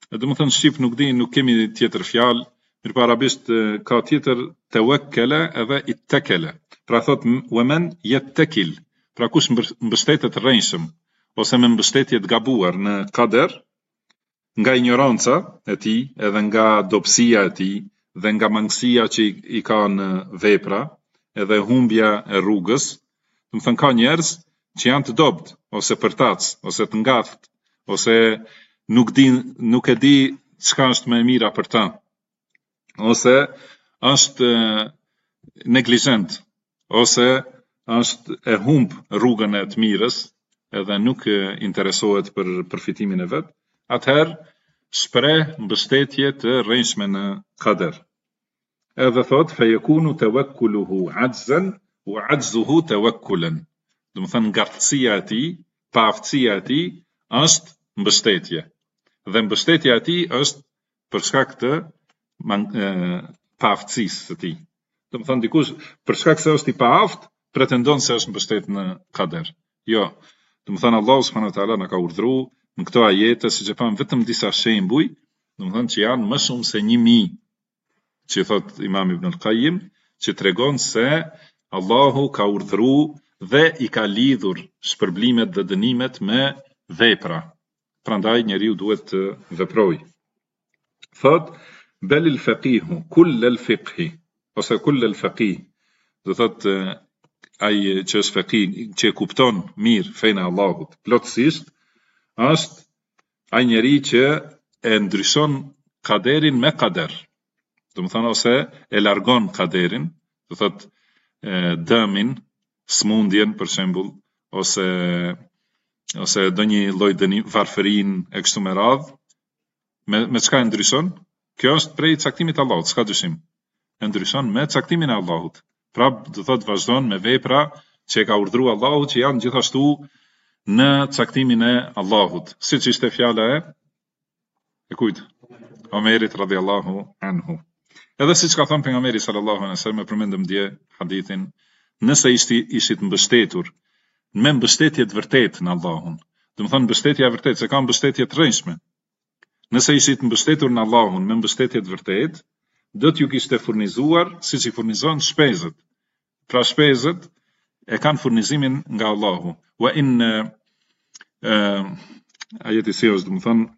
Do të thënë shqip nuk di, nuk kemi tjetër fjalë, mirëpo arabisht ka tjetër tawakkala edhe ittakala. Pra thot waman yattakil, pra kush mbështetet rrënjshëm ose me mbështetje të gabuar në kader, nga ignoranca e tij, edhe nga dobësia e tij, dhe nga mangësia që i ka në vepra, edhe humbja e rrugës. Do të thënë ka njerëz që janë të dobët, ose përtac, ose të ngatht, ose nuk e di çka është më e mira për ta, ose është neglizhent, ose është e humb rrugën e të mirës, edhe nuk interesohet për përfitimin e vet, atëherë shpreh mbështetje të rrënjshme në kader. Edhe thot fejekunu tawakkuluhu ajzan wa ajzuhu tawakkulan. Do të thënë ngartësia e tij, paaftësia e tij është mbështetje. Dhe mbështetja e tij është për shkak të paaftësisë së tij. Do të thënë dikush për shkak se është i paaft, pretendon se është mbështet në kader. Jo. Do të thënë Allahu subhanahu wa taala na ka urdhëruar në këto ajete, siç e pam vetëm disa shembuj, do të thënë që janë më shumë se 1000, që thot Imam Ibn al-Qayyim, që tregon se Allahu ka urdhëruar dhe i ka lidhur shpërblimet dhe dënimet me vepra. Prandaj njeriu duhet të veprojë. Thot bel al-faqihu kull al-fiqhi, ose kull al-faqih, do thot ai që është faqih, që kupton mirë fenë e Allahut plotësisht, është ai njeri që e ndryshon kaderin me kader. Do të thënë ose e largon kaderin, do thot dëmin, smundjen për shembull, ose do një lloj dënim, varfërinë e kështu me radhë, me çka e ndryshon? Kjo është prej caktimit të Allahut, s'ka dyshim. E ndryshon me caktimin e Allahut. Pra do thot vazhdon me vepra që e ka urdhëruar Allahu, që janë gjithashtu në caktimin e Allahut. Siç ishte fjala e kujt? Omerit radhiyallahu anhu. Edhe siç ka thënë pejgamberi sallallahu alaihi wasallam, përmendëm dje hadithin, nëse ishit mbështetur me mbështetje të vërtetë në Allahun, do të thënë mbështetja e vërtetë, se ka mbështetje të rrënjshme. Nëse ishit mbështetur në Allahun me mbështetje të vërtetë, do t'ju kishte furnizuar siç i furnizon shpezët. Pra shpezët e kanë furnizimin nga Allahu. Wa in ajeti si është, do të thënë,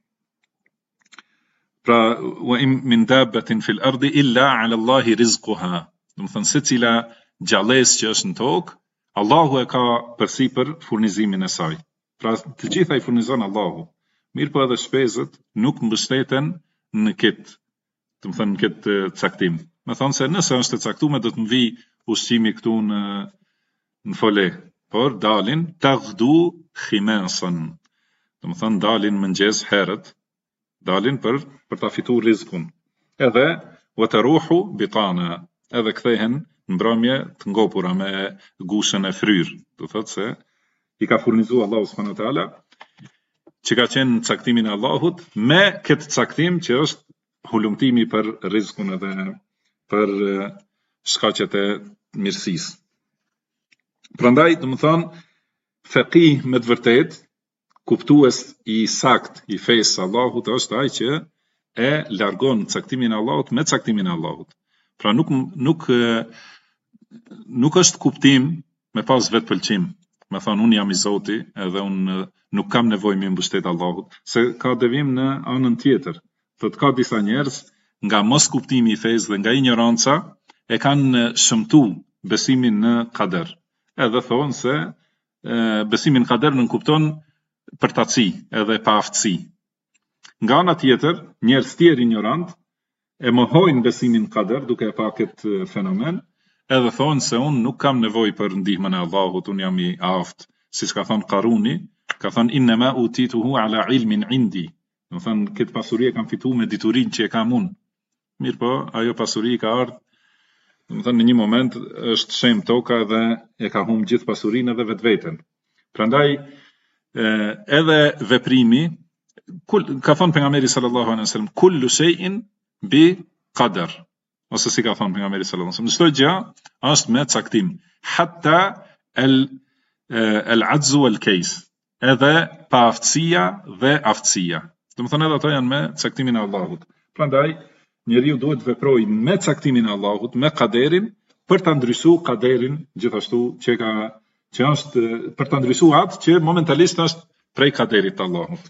pra wa in min dabbatin fil ardi illa ala Allahi rizquha. Do të thënë secila gjallësë që është në tokë, Allahu e ka përsipër furnizimin e saj. Pra të gjitha i furnizon Allahu. Mirë po edhe shpezët nuk mbështeten në këtë, do të thënë, këtë caktim. Me thonë se nëse është e caktuar do të më vi ushqimi këtu në fole, por dalin taghdu khimasan. Do të thënë dalin mëngjes herët, dalin për ta fituar rrezikun. Edhe wa taruhu bitana, edhe kthehen në mbrëmje të ngopura me gushën e fryrë. Do thotë se i ka furnizuar Allahu subhanahu wa taala, që ka qenë në caktimin e Allahut, me këtë caktim që është hulumtimi për rrezikun edhe për shkaqet e mirësisë. Prandaj, do të thonë, faqih me të vërtetë, kuptues i sakt i fesë Allahut është ai që e largon caktimin e Allahut me caktimin e Allahut. Pra nuk është kuptim me pas vetë pëlqim. Me thonë unë jam i Zoti edhe unë nuk kam nevojë me mbështet Allahut, se ka devim në anën tjetër. Thot ka disa njerëz nga mos kuptimi i fesë dhe nga ignoranca e kanë shëmtu besimin në kader. Edhe thonë se besimin në kader nuk kupton përtaci edhe paaftësi. Nga ana tjetër, njerëz tjerë ignorant e mohojnë besimin në kader duke e pa këtë fenomen, edhe thonë se unë nuk kam nevojë për ndihmën e Allahut, unë jam i aftë, siç ka thonë Karuni, ka thonë innama utituhu ala ilmin indi. Do të thënë këtë pasuri e kam fituar me diturinë që e kam unë. Mirë po, ajo pasuri ka ardhur, do të thënë në një moment është shem toka dhe e ka humbur gjithë pasurinë edhe vetveten. Prandaj edhe veprimi, ka thonë pejgamberi sallallahu alaihi wasallam, kullu shay'in bi qadar. Ose si ka thonë pejgamberi sallallahu alaihi wasallam, çdo gjë është me caktim, hatta al-'ajzu wal-kays, edhe paaftësia dhe aftësia. Domethënë edhe ato janë me caktimin e Allahut. Prandaj njeriu duhet veprojë me caktimin e Allahut, me kaderin, për ta ndryshuar kaderin gjithashtu që është për ta ndryshuar atë që momentalisht është prej kaderit të Allahut.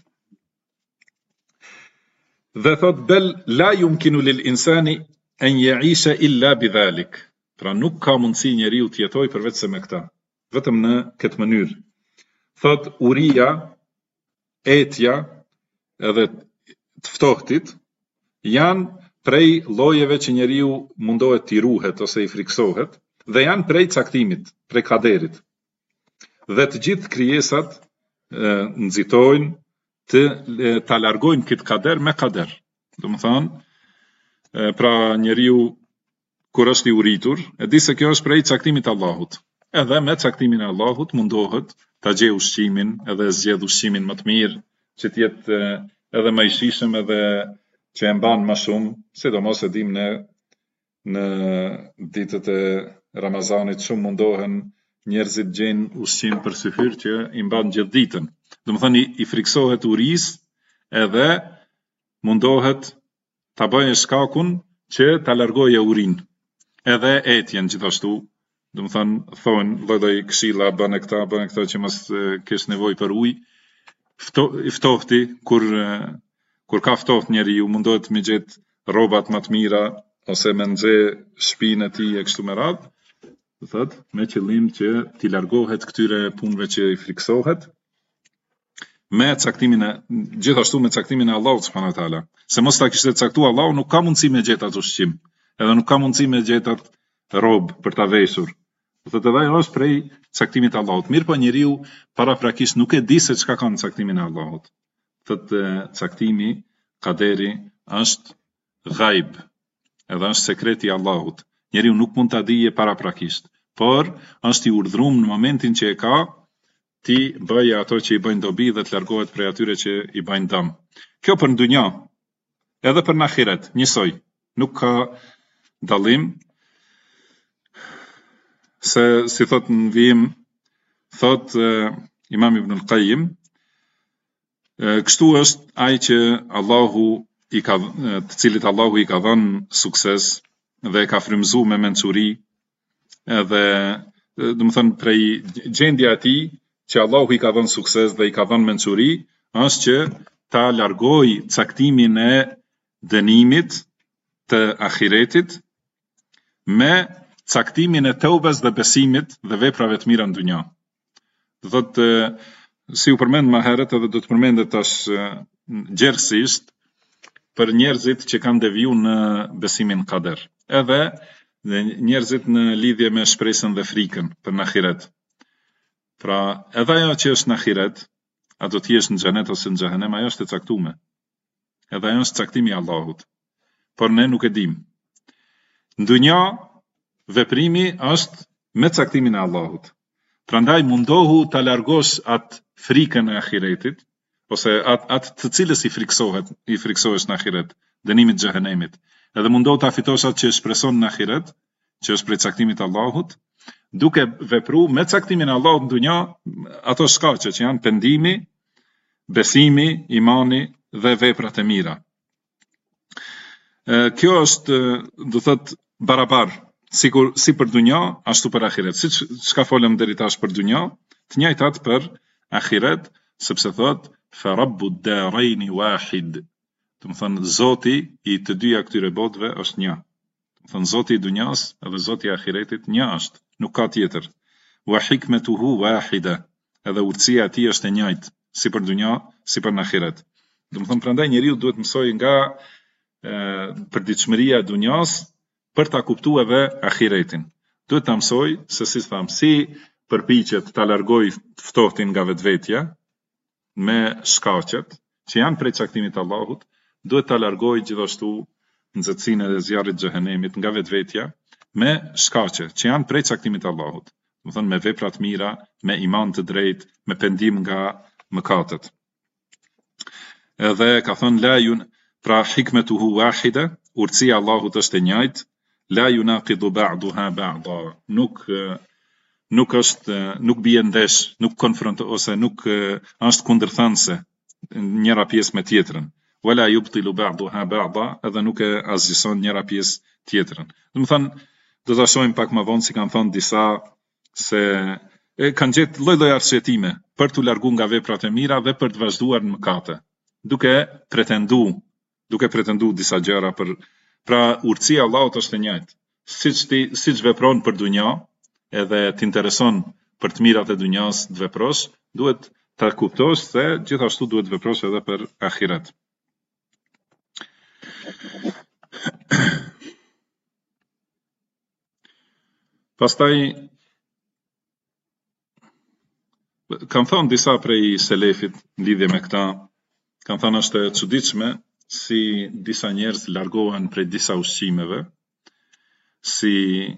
Dhe thot bel la yumkinu lil insani an ya'isha illa bidhalik. Pra nuk ka mundësi njeriu të jetojë përveç se me këtë, vetëm në këtë mënyrë. Thot uria, etja edhe të ftohtit janë prej llojeve që njeriu mundohet t'i ruhet ose i friksohet dhe janë prej caktimit, prej kaderit. Dhe të gjithë krijesat nxitojnë ta largojnë këtë kader me kader. Domethënë, pra njeriu kur është i uritur, e di se kjo është prej caktimit të Allahut. Edhe me caktimin e Allahut mundohet ta gjejë ushqimin, edhe zgjedh ushqimin më të mirë, që të jetë edhe më i shijshëm edhe që e mban më shumë, sidomos e dim në ditët e Ramazanit shumë mundohen njerëzit gjejnë ushqim për syfyr që i mban gjithë ditën. Domethënë i friksohet urisë edhe mundohet ta bëjë shkakun që ta largojë urinë. Edhe etjen gjithashtu, domethënë thonë lloj këshilla bën këta që mos kesh nevojë për ujë. Ftohti kur ka ftoht njeriu mundohet me gjet rrobat më të mira ose me nxe shtëpinë e tij e kështu me radhë. Thot me qëllim që t'i largohet këtyre punëve që i friksohet. Gjithashtu me caktimin e Allahut subhanahu wa taala. Se mos ta kishte caktuar Allahu, nuk ka mundësi me gjet atë ushqim. Edhe nuk ka mundësi me gjet atë rob për ta veshur. Thotë edhe ajo është prej caktimit të Allahut. Mirë po njeriu paraprakisht nuk e di se çka ka në caktimin e Allahut. Thotë caktimi, kaderi është ghaib. Edhe është sekreti i Allahut. Njeriu nuk mund ta dije paraprakisht, por është i urdhëruar në momentin që e ka ti bëje ato që i bëjnë dobi dhe të largohet prej atyre që i bëjnë dëm. Kjo për në dunja, edhe për në ahiret, njësoj, nuk ka dallim, se si thot në vijim, thot Imam Ibn al-Qayyim, kështu është ai që të cilit Allahu i ka dhënë sukses dhe e ka frymëzuar me mençuri, edhe domethënë prej gjendja e tij që Allahu i ka dhënë sukses dhe i ka dhënë mençuri, është që ta largojë caktimin e dënimit të ahiretit me caktimin e teubes dhe besimit dhe veprave të mira në dunja. Do thotë, si u përmend më herët edhe do të përmendet tash gjerësisht për njerëzit që kanë deviju në besimin kader. Edhe njerëzit në lidhje me shpresën dhe frikën për në ahiret. Pra, edhe ajo që është në ahiret, a do të jesh në xhenet ose në xhehenem, ajo është e caktuar. Edhe ajo është caktimi i Allahut. Por ne nuk e dim. Në dunja veprimi është me caktimin e Allahut. Prandaj mundohu ta largosh atë frikën e ahiretit, ose atë të cilës i friksohesh në ahiret, dënimit xhehenemit. Edhe mundohu ta fitosh atë që shpreson në ahiret, që është prej caktimit të Allahut, duke vepru me caktimin e Allahut në dunja, ato shkaqe që janë pendimi, besimi, imani dhe veprat e mira. Kjo është, do thot, barabar, si për dunja, ashtu për ahiret. Si çka folëm deri tash për dunja, të njëjtat për ahiret, sepse thot, fa rabbu ad-darain wahid. Do të thonë Zoti i të dyja këtyre botëve është një. Do të thonë Zoti i dunjas edhe Zoti i ahiretit një është, nuk ka tjetër. Wa hikmatuhu wahida. Edhe urtësia e tij është e njëjtë, si për dunja, si për në ahiret. Do të thonë prandaj njeriu duhet mësoj nga përditshmëria e dunjas për ta kuptuar edhe ahiretin. Duhet ta mësoj se si përpiqet ta largoj ftohtin nga vetvetja me shkaqet që janë prej caktimit të Allahut, duhet ta largoj gjithashtu nxehtësinë e zjarrit xhehenemit nga vetvetja me shkaqe që janë prej caktimit të Allahut. Do të thonë me vepra të mira, me iman të drejtë, me pendim nga mëkatet. Edhe ka thënë pra hikmetuhu wahida, urtësia e Allahut është e njëjtë, la yunaqidu ba'duha ba'da. Nuk bie ndesh, nuk konfronton ose nuk është kundërthënëse njëra pjesë me tjetrën. Wala yubtilu ba'duha ba'da, edhe nuk e asgjëson njëra pjesë tjetrën. Do të thënë, do ta shohim pak më vonë si kanë thënë disa se kanë gjetë lloj-lloj arsyetime për t'u larguar nga veprat e mira dhe për të vazhduar në mëkate, duke pretendu disa gjëra për pra urtësia e Allahut është e njëjtë. Siç vepron për dunja, edhe t'intereson për të mirat e dunjas të veprosh, duhet ta kuptosh se gjithashtu duhet veprosh edhe për ahiret. Pastaj kanë thënë disa prej selefit në lidhje me këta, kanë thënë është e çuditshme si disa njerëz largohen prej disa ushqimeve, si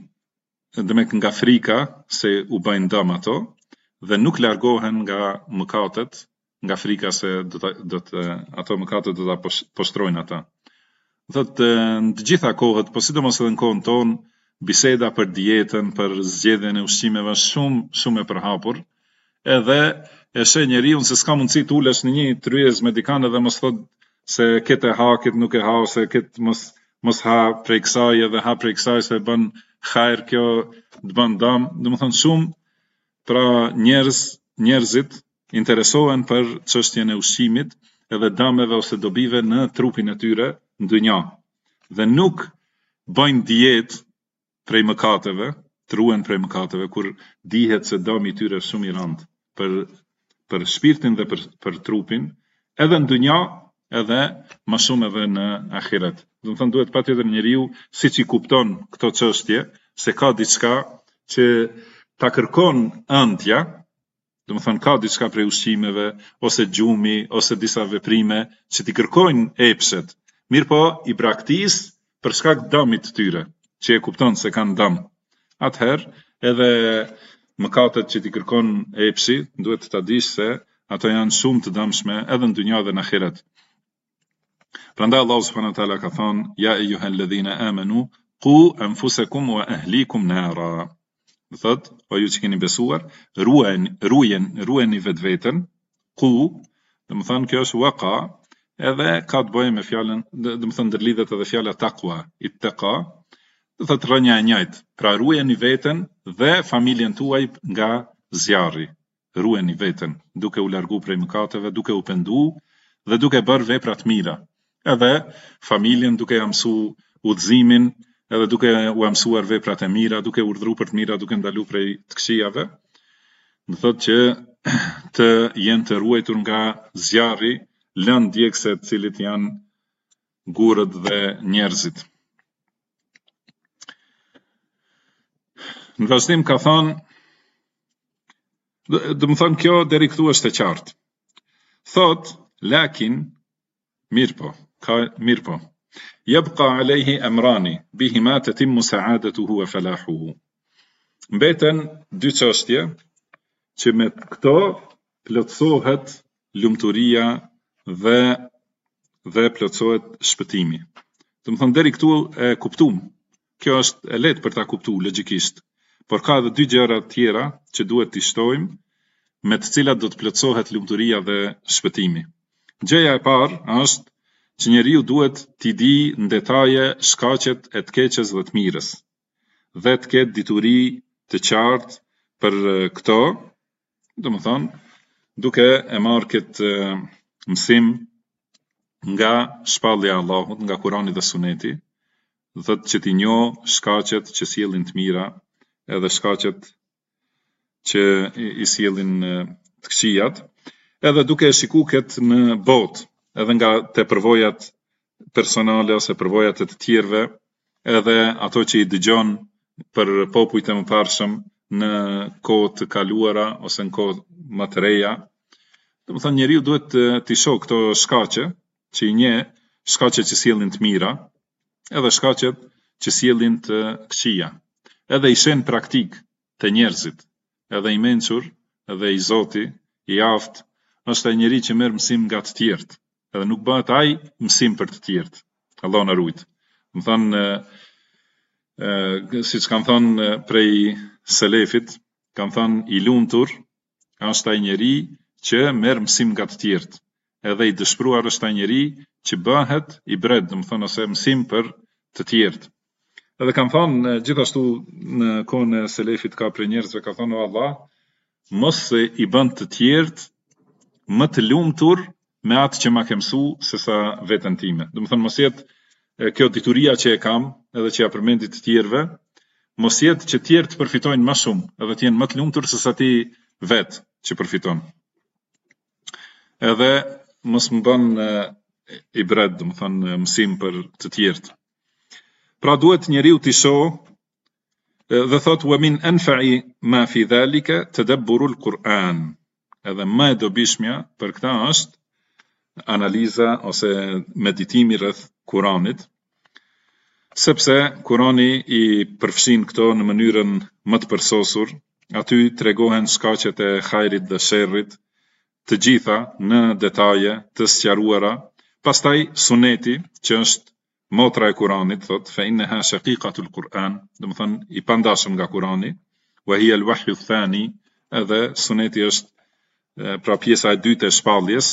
nga frika se u bëjnë dëm ato, dhe nuk largohen nga mëkatet, nga frika se ato mëkatet do ta poshtrojnë ata. Thotë në të gjitha kohët, po sidomos edhe në kohën tonë, biseda për dietën, për zgjedhjen e ushqimeve shumë e përhapur, edhe e sheh njeriu se s'ka mundësi të ulesh në një tryezë medikan edhe mos thotë se këtë e ha, këtë nuk e ha, ose këtë mos ha prej kësaj edhe ha prej kësaj se bën hajër, kjo të bën dëm. Domethënë shumë pra njerëzit interesohen për çështjen e ushqimit edhe dëmeve ose dobive në trupin e tyre në dynja, dhe nuk bëjnë dietë prej mëkateve, truhen prej mëkateve, kur dihet se dëmi i tyre është shumë i rëndë për shpirtin dhe për trupin, edhe në dynja, edhe më shumë edhe në ahiret. Do të thënë duhet patjetër njeriu siç i kupton këto çështje, se ka diçka që ta kërkon ëndja, do të thënë ka diçka prej ushqimeve, ose gjumi, ose disa veprime që t'i kërkojnë epshet, mirë po i braktis për shkak të dëmit të tyre, që e kupton se kanë dëm. Atëherë, edhe mëkatet që t'i kërkon epshi, duhet ta dish se ato janë shumë të dëmshme edhe në dynja dhe në ahiret. Prandaj Allahu subhanahu wa taala ka thënë: "Ya ayyuhal ladhina amanu qu anfusakum wa ahlikum nara." Do thotë, o ju që keni besuar, ruajeni vetveten, qu, do të thënë kjo është waqa, edhe ka të bëjë me fjalën, do të thënë ndërlidhet edhe fjala taqwa, ittaqa, do thotë rënja e njëjtë. Pra ruajeni veten dhe familjen tuaj nga zjarri. Ruajeni veten duke u largu prej mëkateve, duke u pendu dhe duke bërë vepra të mira. Edhe familjen duke ia mësuar udhëzimin, edhe duke u mësuar veprat e mira, duke urdhëruar për të mira, duke ndalu prej të këqijave. Do thotë që të jenë të ruajtur nga zjarri, lënë djegëse të cilit janë gurët dhe njerëzit. Në vazhdim ka thënë, do më thënë kjo deri këtu është e qartë. Thot, lakin, mirë po, yabqa alayhi amrani, bihima tatimmu sa'adatuhu wa falahuhu. Mbeten dy çështje që me këto plotësohet lumturia dhe plotësohet shpëtimi. Do më thënë deri këtu e kuptuam. Kjo është e lehtë për ta kuptuar logjikisht. Por ka edhe dy gjëra tjera që duhet t'i shtojmë, me të cilat do të plotësohet lumturia dhe shpëtimi. Gjëja e parë është që njeriu duhet t'i di në detaje shkaqet e të keqes dhe të mirës, dhe të ketë dituri të qartë për këto, do më thonë, duke e marrë këtë mësim nga shpallja e Allahut, nga Kurani dhe Suneti, dhe që t'i njohë shkaqet që sjellin të mira, edhe shkaqet që i sjellin të këqijat, edhe duke e shikuar këtë në botë, edhe nga te përvojat personale ose përvojat e të tjerëve, edhe ato që i dëgjon për popujt e mëparshëm në kohë të kaluara ose në kohë më të reja. Do të thënë njeriu duhet t'i shohë këto shkaqe, që i njeh shkaqet që sjellin të mira, edhe shkaqet që sjellin të këqija. Edhe i shen praktik të njerëzit, edhe i mençur, edhe i Zoti, i aftë, është ai njeri që merr mësim nga të tjerët, edhe nuk bëhet ai mësim për të tjerët. Allah na ruaj. Më thënë, siç kanë thënë prej selefit, kanë thënë i lumtur është ai njeri që merr mësim nga të tjerët, edhe i dëshpëruar është ai njeri që bëhet i bred, do të thonë ose mësim për të tjerët. Edhe kam thënë gjithashtu në kohën e selefit ka për njerëzve ka thënë o Allah, mos i bën të tjerët më të lumtur me atë që ma ke mësu se sa veten time. Do të thonë mos jetë kjo dituria që e kam, edhe që ja përmendit të tjerëve, mos jetë që tjerë të përfitojnë më shumë, edhe të jenë më të lumtur se sa ti vetë që përfiton. Edhe mos më bën i bred, do të thonë mësim për të tjerët. Pra duhet njeriu të shohë dhe thot wa min anfa'i ma fi dhalika tadabburul Quran. Edhe më e dobishmja për këtë është analiza ose meditimi rreth Kuranit, sepse Kurani i përfshin këto në mënyrën më të përsosur, aty tregohen shkaqet e hajrit dhe sherrit, të gjitha në detaje të sqaruara. Pastaj suneti, që është motra e Kuranit, thot fa innaha shaqiqatul Quran, do të thonë i pandashëm nga Kurani, wa hiya al-wahyu ath-thani, edhe suneti është pra pjesa e dytë e shpalljes.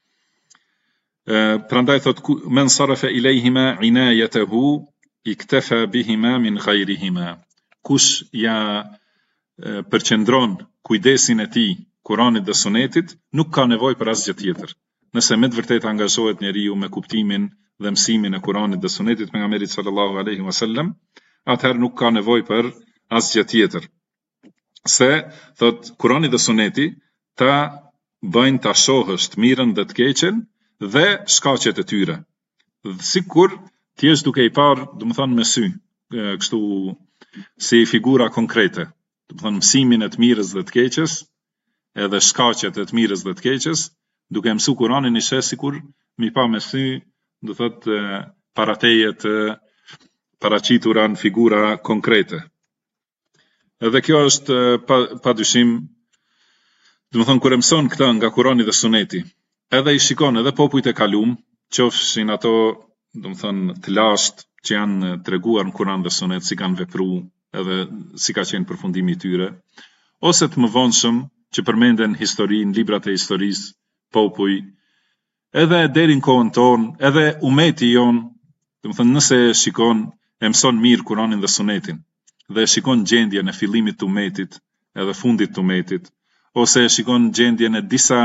Prandaj thot men sarafa ilayhima inayatahu iktafa bihima min ghayrihima. Kush ja përqendron kujdesin e tij Kuranit dhe Sunetit, nuk ka nevojë për asgjë tjetër. Nëse me të vërtetë angazhohet njeriu me kuptimin dhe mësimin e Kuranit dhe Sunetit pejgamberit sallallahu alaihi wasallam, atëherë nuk ka nevojë për asgjë tjetër. Se thot Kurani dhe Suneti ta bëjnë ta shohësh të mirën dhe të keqen dhe shkaqet e tyre. Sikur ti je duke i parë, do të thonë me sy, kështu si figura konkrete. Do të thonë mësimin e të mirës dhe të keqes, edhe shkaqet e të mirës dhe të keqes, duke mësu Kuranin i sheh sikur mi pa me sy, do thotë para teje të paraqitura në figura konkrete. Edhe kjo është padyshim, do të thonë kur e mëson këtë nga Kurani dhe Suneti, edhe i shikon edhe popujt e kalum, qofshin ato, do të thonë të lashtë që janë treguar në Kuran dhe Sunet, si kanë vepruar, edhe si ka qenë përfundimi i tyre, ose të mëvonshëm që përmenden historinë, librat e historisë, popuj, edhe deri në kohën tonë, edhe umeti jon, do të thonë nëse shikon, e mëson mirë Kuranin dhe Sunetin, dhe shikon gjendjen e fillimit të umetit, edhe fundit të umetit, ose shikon gjendjen e disa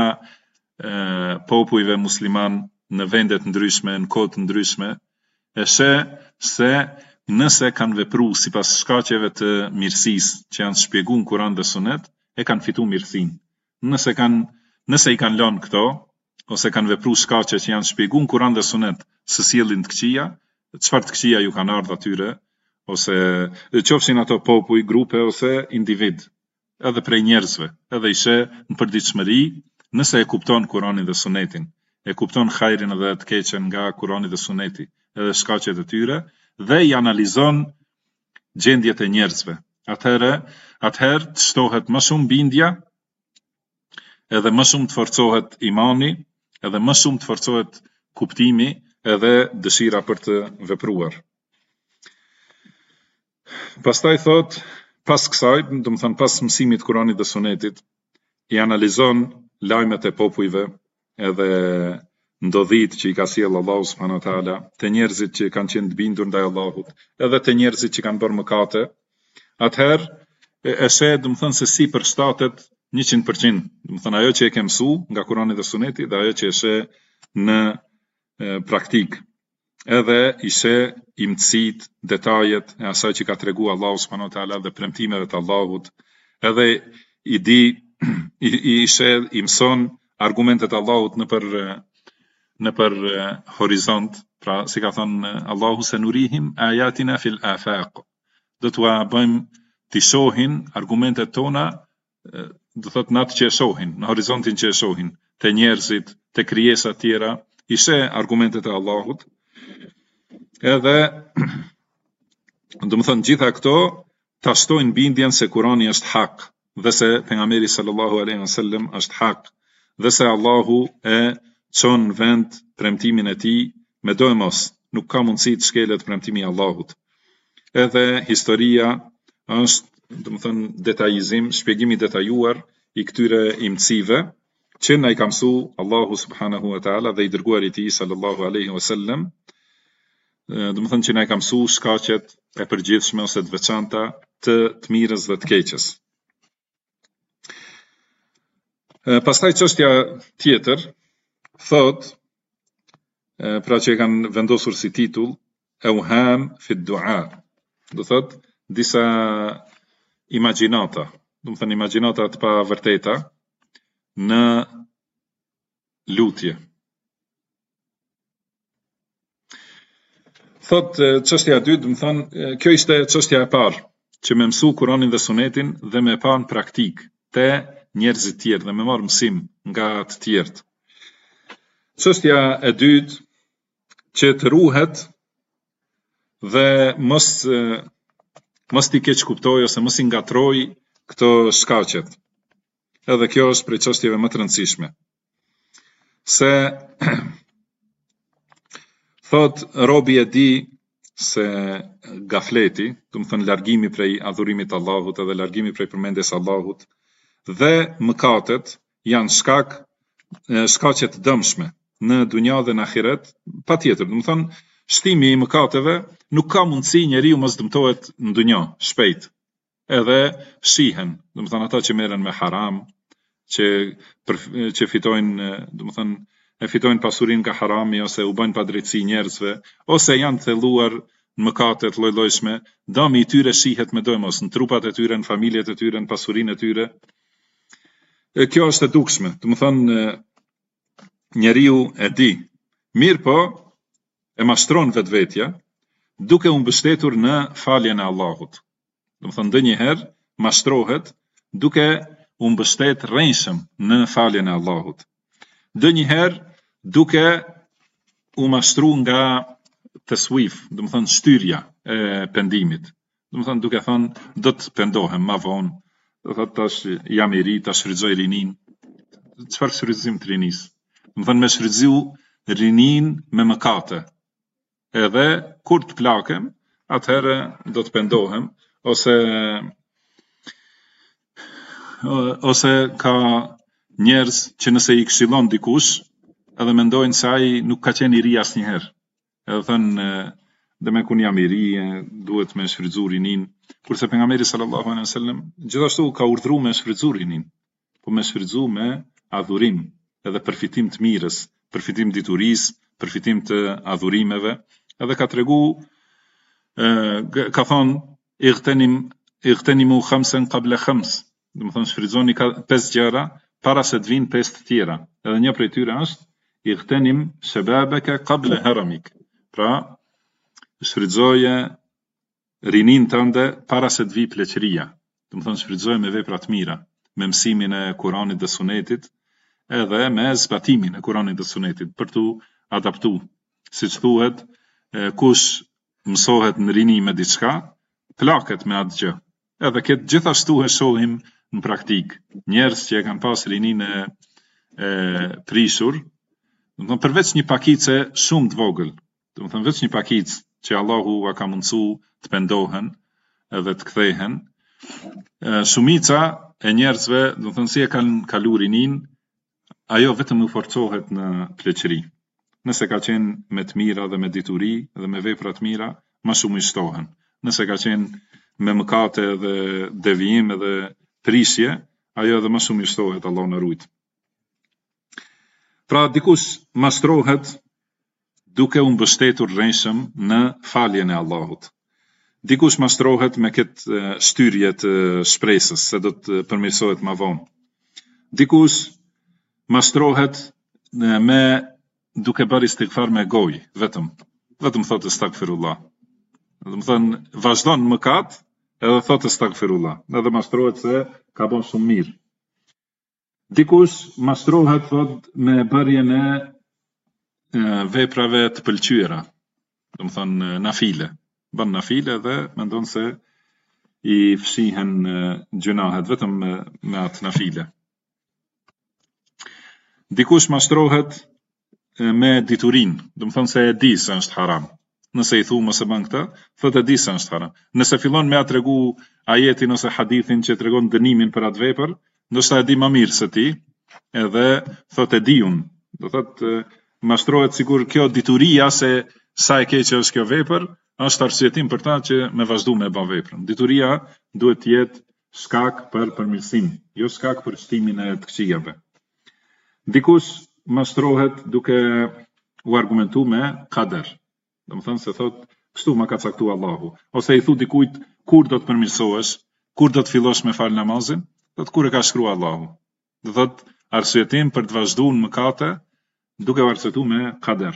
popujve musliman në vendet ndryshme, në kohë të ndryshme, e sheh se nëse kanë vepruar sipas shkaqeve të mirësisë që janë shpjeguar në Kuran dhe Sunet, e kanë fituar mirësinë. Nëse i kanë lënë këto, ose kanë vepruar shkaqe që janë shpjeguar në Kuran dhe Sunet, se sjellin të këqija, çfarë të këqija ju kanë ardhur atyre, ose qofshin ato popuj, grupe ose individ, edhe prej njerëzve, edhe i sheh në përditshmëri, nëse e kupton Kuranin dhe Sunetin, e kupton hajrin edhe të keqen nga Kurani dhe Suneti, edhe shkaqet e tyre, dhe i analizon gjendjet e njerëzve. Atëherë të shtohet më shumë bindja, edhe më shumë të forcohet imani, edhe më shumë të forcohet kuptimi, edhe dëshira për të vepruar. Pastaj thot, pas kësaj, do të thënë pas mësimit Kuranit dhe Sunetit, i analizon lajmet e popujve, edhe ndodhit që i ka sjellë Allahu subhanahu wa taala, te njerëzit që kanë qenë të bindur ndaj Allahut, edhe te njerëzit që kanë bërë mëkate, atëherë e sheh, do të thënë se si përshtatet 100%, do të thënë ajo që e ke mësu nga Kurani dhe Suneti dhe ajo që e sheh në praktik. Edhe i sheh imtësit, detajet e asaj që ka treguar Allahu subhanahu wa taala dhe premtimeve të Allahut, edhe i di i sheh, i mëson argumentet e Allahut në për horizont, pra si ka thënë Allahu se nurihim ayatina fil afaq. Do t'ua bëjmë të shohin argumentet tona, do thotë në atë që e shohin, në horizontin që e shohin, te njerëzit, te krijesat tjera, i sheh argumentet e Allahut. Edhe do të thonë gjitha këto ta shtojnë bindjen se Kurani është hak, dhe se pejgamberi sallallahu alaihi wasallam është hak, dhe se Allahu e çon vend premtimin e tij me do e mos, nuk ka mundësi të shkelet premtimi i Allahut. Edhe historia është, do të thënë, detajizim, shpjegimi detajuar i këtyre imtësive, që na I ka mësu Allahu subhanahu wa ta'ala dhe I dërguari I Tij sallallahu alaihi wasallam, do të thënë që na I ka mësu shkaqet e përgjithshme ose të veçanta të mirës dhe të keqes. Pastaj çështja tjetër thot, pra që e kanë vendosur si titull Awham fi du'a, do thot disa imagjinata, do të thënë imagjinata të pa vërteta në lutje. Thot çështja e dytë, do të thënë kjo ishte çështja e parë, që me mësu Kur'anin dhe Sunetin dhe me pa në praktik te njerëzit tjerë dhe me marrë mësim nga të tjerët. Çështja e dytë, që të ruhet dhe mos t'i keq kuptoj ose mos I ngatroj këto shkaqet. Edhe kjo është prej çështjeve më të rëndësishme. Se thot robi e di se gafleti, do të thënë largimi prej adhurimit të Allahut edhe largimi prej përmendjes së Allahut dhe mëkatet janë shkaqe të dëmshme në dunja dhe në ahiret, patjetër, do të thënë shtimi I mëkateve nuk ka mundësi njeriu mos dëmtohet në dunja shpejt. Edhe shihen, do të thënë ata që merren me haram, që fitojnë, do të thënë e fitojnë pasurinë nga harami ose u bëjnë padrejtësi njerëzve, ose janë thelluar në mëkate të lloj-llojshme, dëmi I tyre shihet me dëmos në trupat e tyre, në familjet e tyre, në pasurinë e tyre. Kjo është e dukshme, do të thënë njeriu e di, mirë po e mashtron vetvetja duke u mbështetur në faljen e Allahut. Do të thënë ndonjëherë mashtrohet duke u mbështet rrënjshëm në faljen e Allahut. Ndonjëherë duke u mashtru nga taswif, do të thënë shtyrja e pendimit. Do të thënë duke thënë do të pendohem më vonë, do thotë tash jam I ri, tash shfrytëzoj rinin. Çfarë shfrytëzim të rinisë? Do të thënë me shfrytëzu rinin me mëkate. Edhe kur të plakem, atëherë do të pendohem, ose ka njerëz që nëse I këshillon dikush, edhe mendojnë se ai nuk ka qenë I ri asnjëherë. Edhe thënë dhe me kun jam I ri, duhet me shfrytëzu rinin, kurse pejgamberi sallallahu alaihi wasallam gjithashtu ka urdhëruar me shfrytëzu rinin, po me shfrytëzu me adhurim, edhe përfitim të mirës, përfitim diturisë, përfitim të adhurimeve, edhe ka tregu, ka thonë ightanimu khamsan qabla khams, do të thonë shfrytëzoni 5 gjëra para se të vinë 5 të tjera. Edhe një prej tyre është igtanim shababaka qabla haramik. Pra, shfrytëzoje rinin tënde para se të vi pleqëria. Do të thonë shfrytëzoje me vepra të mira, me mësimin e Kuranit dhe Sunetit, edhe me zbatimin e Kuranit dhe Sunetit për tu adaptu. Siç thuhet, kush mësohet në rini me diçka, plaket me atë gjë. Edhe këtë gjithashtu e shohim në praktik. Njerëz që e kanë pas rinin e prishur, do të thonë përveç një pakice shumë të vogël, do të thonë veç një pakicë që Allahu ua ka mundsu të pendohen edhe të kthehen, shumica e njerëzve, do të thonë si e kanë kalu rinin, ajo vetëm u forcohet në pleqëri. Nëse ka qenë me të mira dhe me dituri dhe me vepra të mira, më shumë I shtohen. Nëse ka qenë me mëkate dhe devijim dhe prishje, ajo edhe më shumë I shtohet, Allah na ruaj. Pra dikush mashtrohet duke u mbështetur rrënjshëm në faljen e Allahut. Dikush mashtrohet me këtë shtyrje të shpresës se do të përmirësohet më vonë. Dikush mashtrohet me duke bërë istighfar me gojë, vetëm thotë astaghfirullah. Do të thënë vazhdon në mëkat, edhe thotë astaghfirullah, edhe mashtrohet se ka bën shumë mirë. Dikush mashtrohet thot me bërjen e veprave të pëlqyera, do të thënë nafile. Bën nafile dhe mendon se I fshihen gjunahet vetëm me atë nafile. Dikush mashtrohet me diturin, do të thonë se e di se është haram. Nëse I thu mos e bën këtë, thotë e di se është haram. Nëse fillon me atë tregu ajetin ose hadithin që tregon dënimin për atë vepër, ndoshta e di më mirë se ti, edhe thot e diun. Do thot mashtrohet sigur kjo dituria se sa e keqe është kjo vepër, është arsyetim për ta që me vazhdu me bë veprën. Dituria duhet të jetë shkak për përmirësim, jo shkak për shtimin e të këqijave. Dikush mashtrohet duke u argumentu me kader. Domethënë se thot, kështu ma ka caktuar Allahu. Ose i thu dikujt kur do të përmirësohesh, kur do të fillosh me fal namazin, thot kur e ka shkruar Allahu. Do thot arsyetim për të vazhduar në mëkate duke u arsyetuar me kader.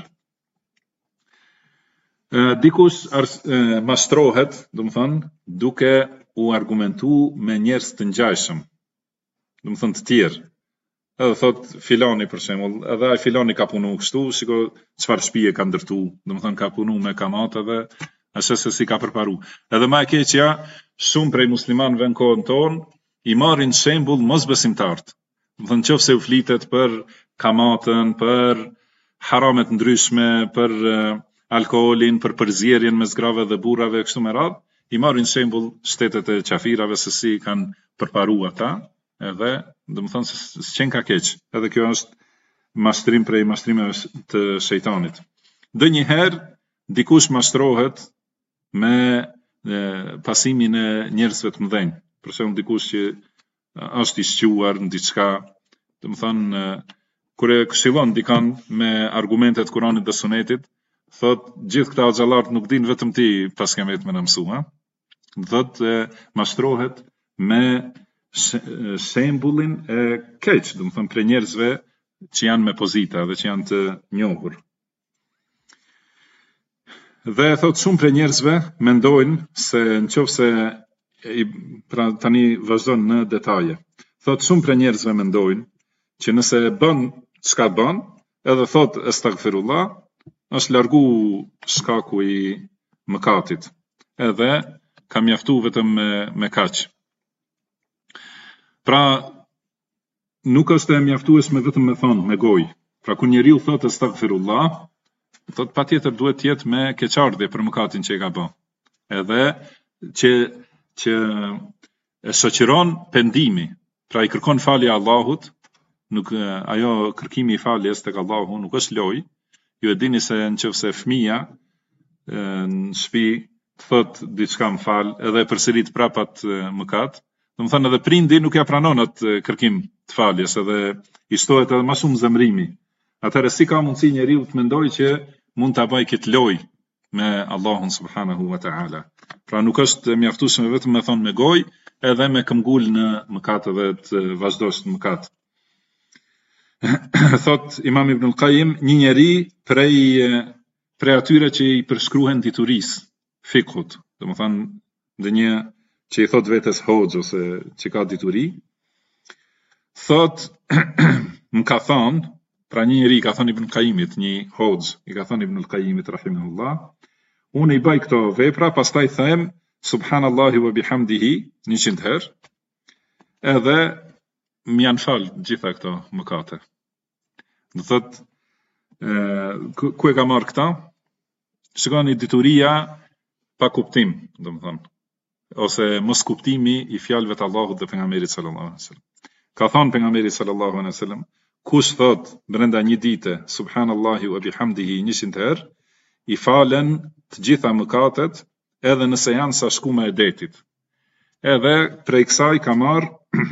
Dikush mashtrohet, domethënë, duke u argumentu me njerëz të ngjajshëm, domethënë të tjerë. Edhe thot filani për shembull, edhe ai filani ka punu kështu, shiko çfarë shtëpie ka ndërtu, domethënë ka punu me kamat edhe ashtu se si ka përparu. Edhe më e keqja, shumë prej muslimanëve në kohën tonë i marrin shembull mosbesimtarët. Domethënë nëse u flitet për kamatën, për haramet ndryshme, për alkoolin, për përzierjen mes grave dhe burrave kështu me radhë, i marrin shembull shtetet e qafirave se si kanë përparu ata, edhe domethënë se s'qen ka keq. Edhe kjo është mashtrim prej mashtrimeve të shejtanit. Ndonjëherë dikush mashtrohet me pasimin e njerëzve të mëdhenj. Për shembull dikush që është i shquar në diçka, domethënë kur e këshillon dikan me argumentet Kuranit dhe Sunetit, thot gjithë këta xhallarët nuk din vetëm ti pas kemet me na mësua. Thot mashtrohet me shembullin e keq, domethënë për njerëzve që janë me pozita dhe që janë të njohur. Dhe thot shumë për njerëzve mendojnë se nëse pra tani vazhdon në detaje. Thot shumë për njerëzve mendojnë që nëse bën çka bën, edhe thot astaghfirullah, është largu shkaku i mëkatit. Edhe ka mjaftu vetëm me kaq. Pra, nuk është e mjaftueshme vetëm me thonë, me gojë. Pra, kur njeriu thot astaghfirullah, thot patjetër duhet të jetë me keqardhje për mëkatin që e ka bën. Edhe që e shoqëron pendimi. Pra, i kërkon falje Allahut, nuk ajo kërkimi i faljes tek Allahu nuk është lojë. Ju e dini se nëse fëmia në shtëpi thot diçka më fal, edhe përsërit prapat mëkat, domethënë edhe prindi nuk ja pranon atë kërkim të faljes, edhe i shtohet edhe më shumë zemrimi. Atëherë si ka mundësi njeriu të mendojë që mund ta bëjë këtë lojë me Allahun subhanahu wa taala. Pra nuk është mjaftueshme vetëm me thonë me gojë, edhe me këmbgul në mëkat edhe të vazhdosh në mëkat. Thot Imam Ibn al-Qayyim, një njeri prej atyre që i përshkruhen diturisë, fikhut, domethënë ndonjë që i thot vetes hoxh ose që ka dituri, thot më ka thënë, pra një njeri ka thënë Ibn al-Qayyimit, një hoxh i ka thënë Ibn al-Qayyimit rahimahullah, unë i bëj këto vepra, pastaj them subhanallahi wa bihamdihi 100 herë, edhe më janë fal gjitha këto mëkate. Do thot ku e ka marrë këta? Shikoni dituria pa kuptim, domethënë, ose mos kuptimi i fjalëve të Allahut dhe pejgamberit sallallahu alaihi wasallam. Ka thënë pejgamberi sallallahu alaihi wasallam, kush thot brenda një dite subhanallahi wa bihamdihi 100 herë, i falen të gjitha mëkatet, edhe nëse janë sa shkuma e detit. Edhe prej kësaj ka marrë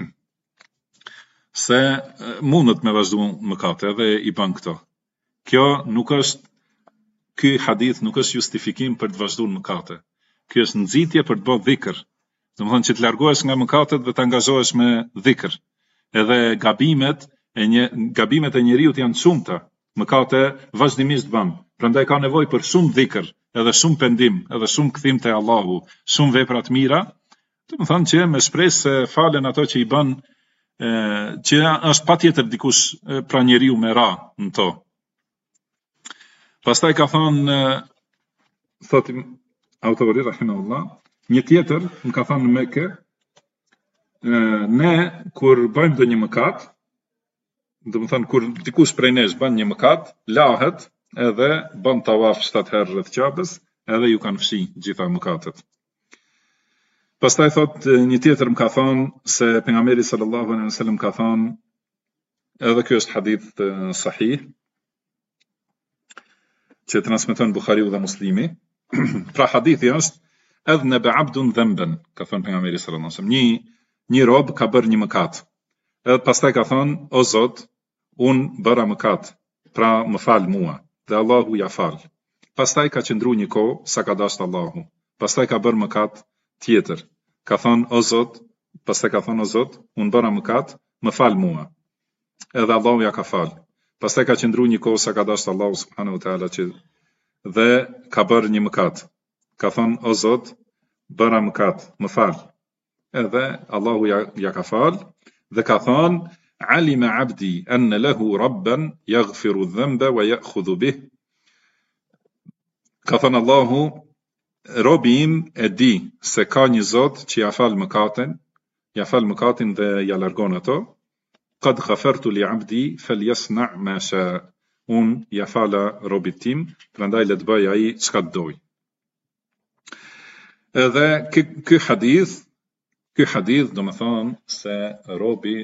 se mundet me vazhdu mëkate edhe i bën këto. Kjo nuk është, ky hadith nuk është justifikim për të vazhduar mëkate. Ky është nxitje për të bërë dhikr. Domethënë që të largohesh nga mëkatet dhe të angazhohesh me dhikr. Edhe gabimet e njeriu janë shumëta. Mëkate vazhdimisht bën. Prandaj ka nevojë për shumë dhikr, edhe shumë pendim, edhe shumë kthim te Allahu, shumë vepra të mira. Domethënë që me shpresë se falen ato që i bën që është patjetër dikush pra njeriu me ra në to. Pastaj ka thënë, thot autori rahimahullah, një tjetër më ka thënë në Mekë, ne kur bëjmë ndonjë mëkat, domethënë kur dikush prej nesh bën një mëkat, lahet edhe bën tawaf 7 herë rreth Ka'bes, edhe ju kanë fshi gjitha mëkatet. Pastaj thot një tjetër më ka thënë se pejgamberi sallallahu alaihi wasallam ka thënë Edhe ky është hadith sahih që transmeton Buhariu dhe Muslimi. Pra hadithi është adhnaba abdun dhanban, ka thënë pejgamberi sallallahu alajhi wasallam, një rob ka bërë një mëkat. Edhe pastaj ka thënë, o Zot, un bëra mëkat, pra më fal mua, dhe Allahu ja fal. Pastaj ka qëndru një kohë sa ka dashur Allahu. Pastaj ka bërë mëkat tjetër. Ka thënë, o Zot, pastaj ka thënë, o Zot, un bëra mëkat, më fal mua. Edhe Allahu ja ka fal. Pastaj ka qëndru një kohë sa ka dashur Allahu subhanahu wa taala dhe ka bërë një mëkat. Ka thënë, o Zot, bëra mëkat, më fal. Edhe Allahu ja ka fal dhe ka thënë, alima abdi anna lahu rabban yaghfiru dhanba wa ya'khudhu bih. Ka thënë Allahu, robi im e di se ka një Zot që ja fal mëkatin dhe ja largon ato. Qad ghafartu li abdi falyasna' ma sha. Un ja fala robit tim, prandaj le të bëj ai çka doj. Edhe ky hadith do më thonë se robi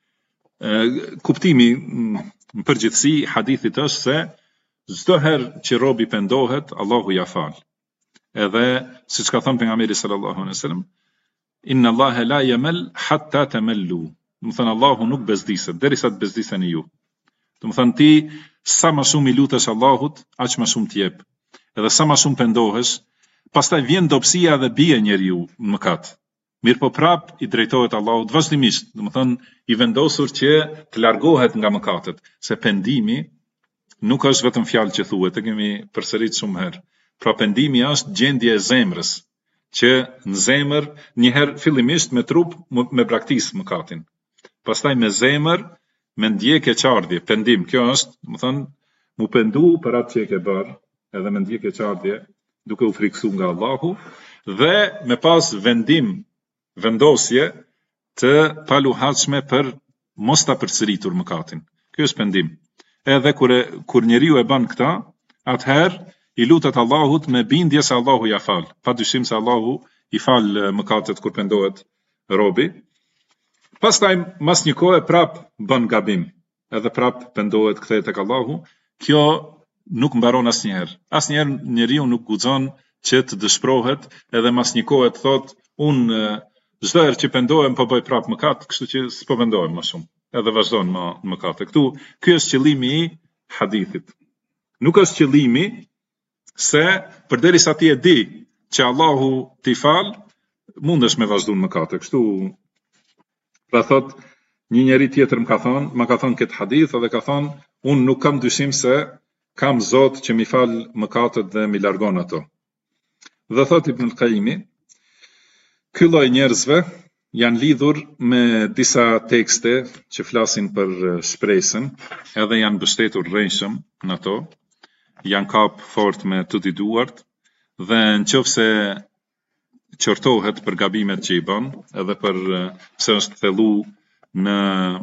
kuptimi në përgjithësi hadithit është se çdo herë që robi pendohet, Allahu ja fal. Edhe siç ka thënë pejgamberi sallallahu alaihi wasallam, inna Allaha la yamal hatta tamallu. Do të thënë Allahu nuk bezdiset derisa të bezdiseni ju. Do të thënë ti sa më shumë i lutesh Allahut, aq më shumë të jep. Edhe sa më shumë pendohesh, pastaj vjen dobësia dhe bie njeriu në mëkat. Mirë po prap i drejtohet Allahut vazhdimisht, do të thënë i vendosur që të largohet nga mëkatet, se pendimi nuk është vetëm fjalë që thuhet, e kemi përsëritur shumë herë. Pra pendimi është gjendje e zemrës, që në zemër një herë fillimisht me trup me braktis mëkatin. Pastaj me zemër, me ndjekje qardhje, pendim, kjo është, më thënë, mu pendu për atë që e ke bërë, edhe me ndjekje qardhje, duke u friksu nga Allahu, dhe me pas vendosje të paluhatshme për mos ta përsëritur mëkatin. Kjo është pendim. Edhe kur njeriu e bën këtë, atëherë i lutet Allahut me bindje se Allahu ja fal. Padyshim se Allahu i fal mëkatet kur pendohet robi. Pastaj mas një kohë prap bën gabim, edhe prap pendohet, kthehet tek Allahu. Kjo nuk mbaron asnjëherë. Asnjëherë njeriu nuk guxon që të dëshpërohet, edhe mas një kohë të thotë, unë çdo herë që pendohem po bëj prap mëkat, kështu që s'po pendohem më shumë. Edhe vazhdon më mëkate. Ky është qëllimi i hadithit. Nuk është qëllimi se përderisa ti e di që Allahu t'i fal, mundesh me vazhdu në mëkate. Kështu pra thot, një njeri tjetër më ka thonë këtë hadith, edhe ka thonë, unë nuk kam dyshim se kam Zot që mi fal mëkatet dhe mi largon ato. Dhe thot Ibn al-Qayyimi, ky lloj njerëzve janë lidhur me disa tekste që flasin për shpresën, edhe janë mbështetur rrejshëm në ato, janë kap fort me të duart, dhe nëse qortohet për gabimet që i bën, edhe për pse është thellu në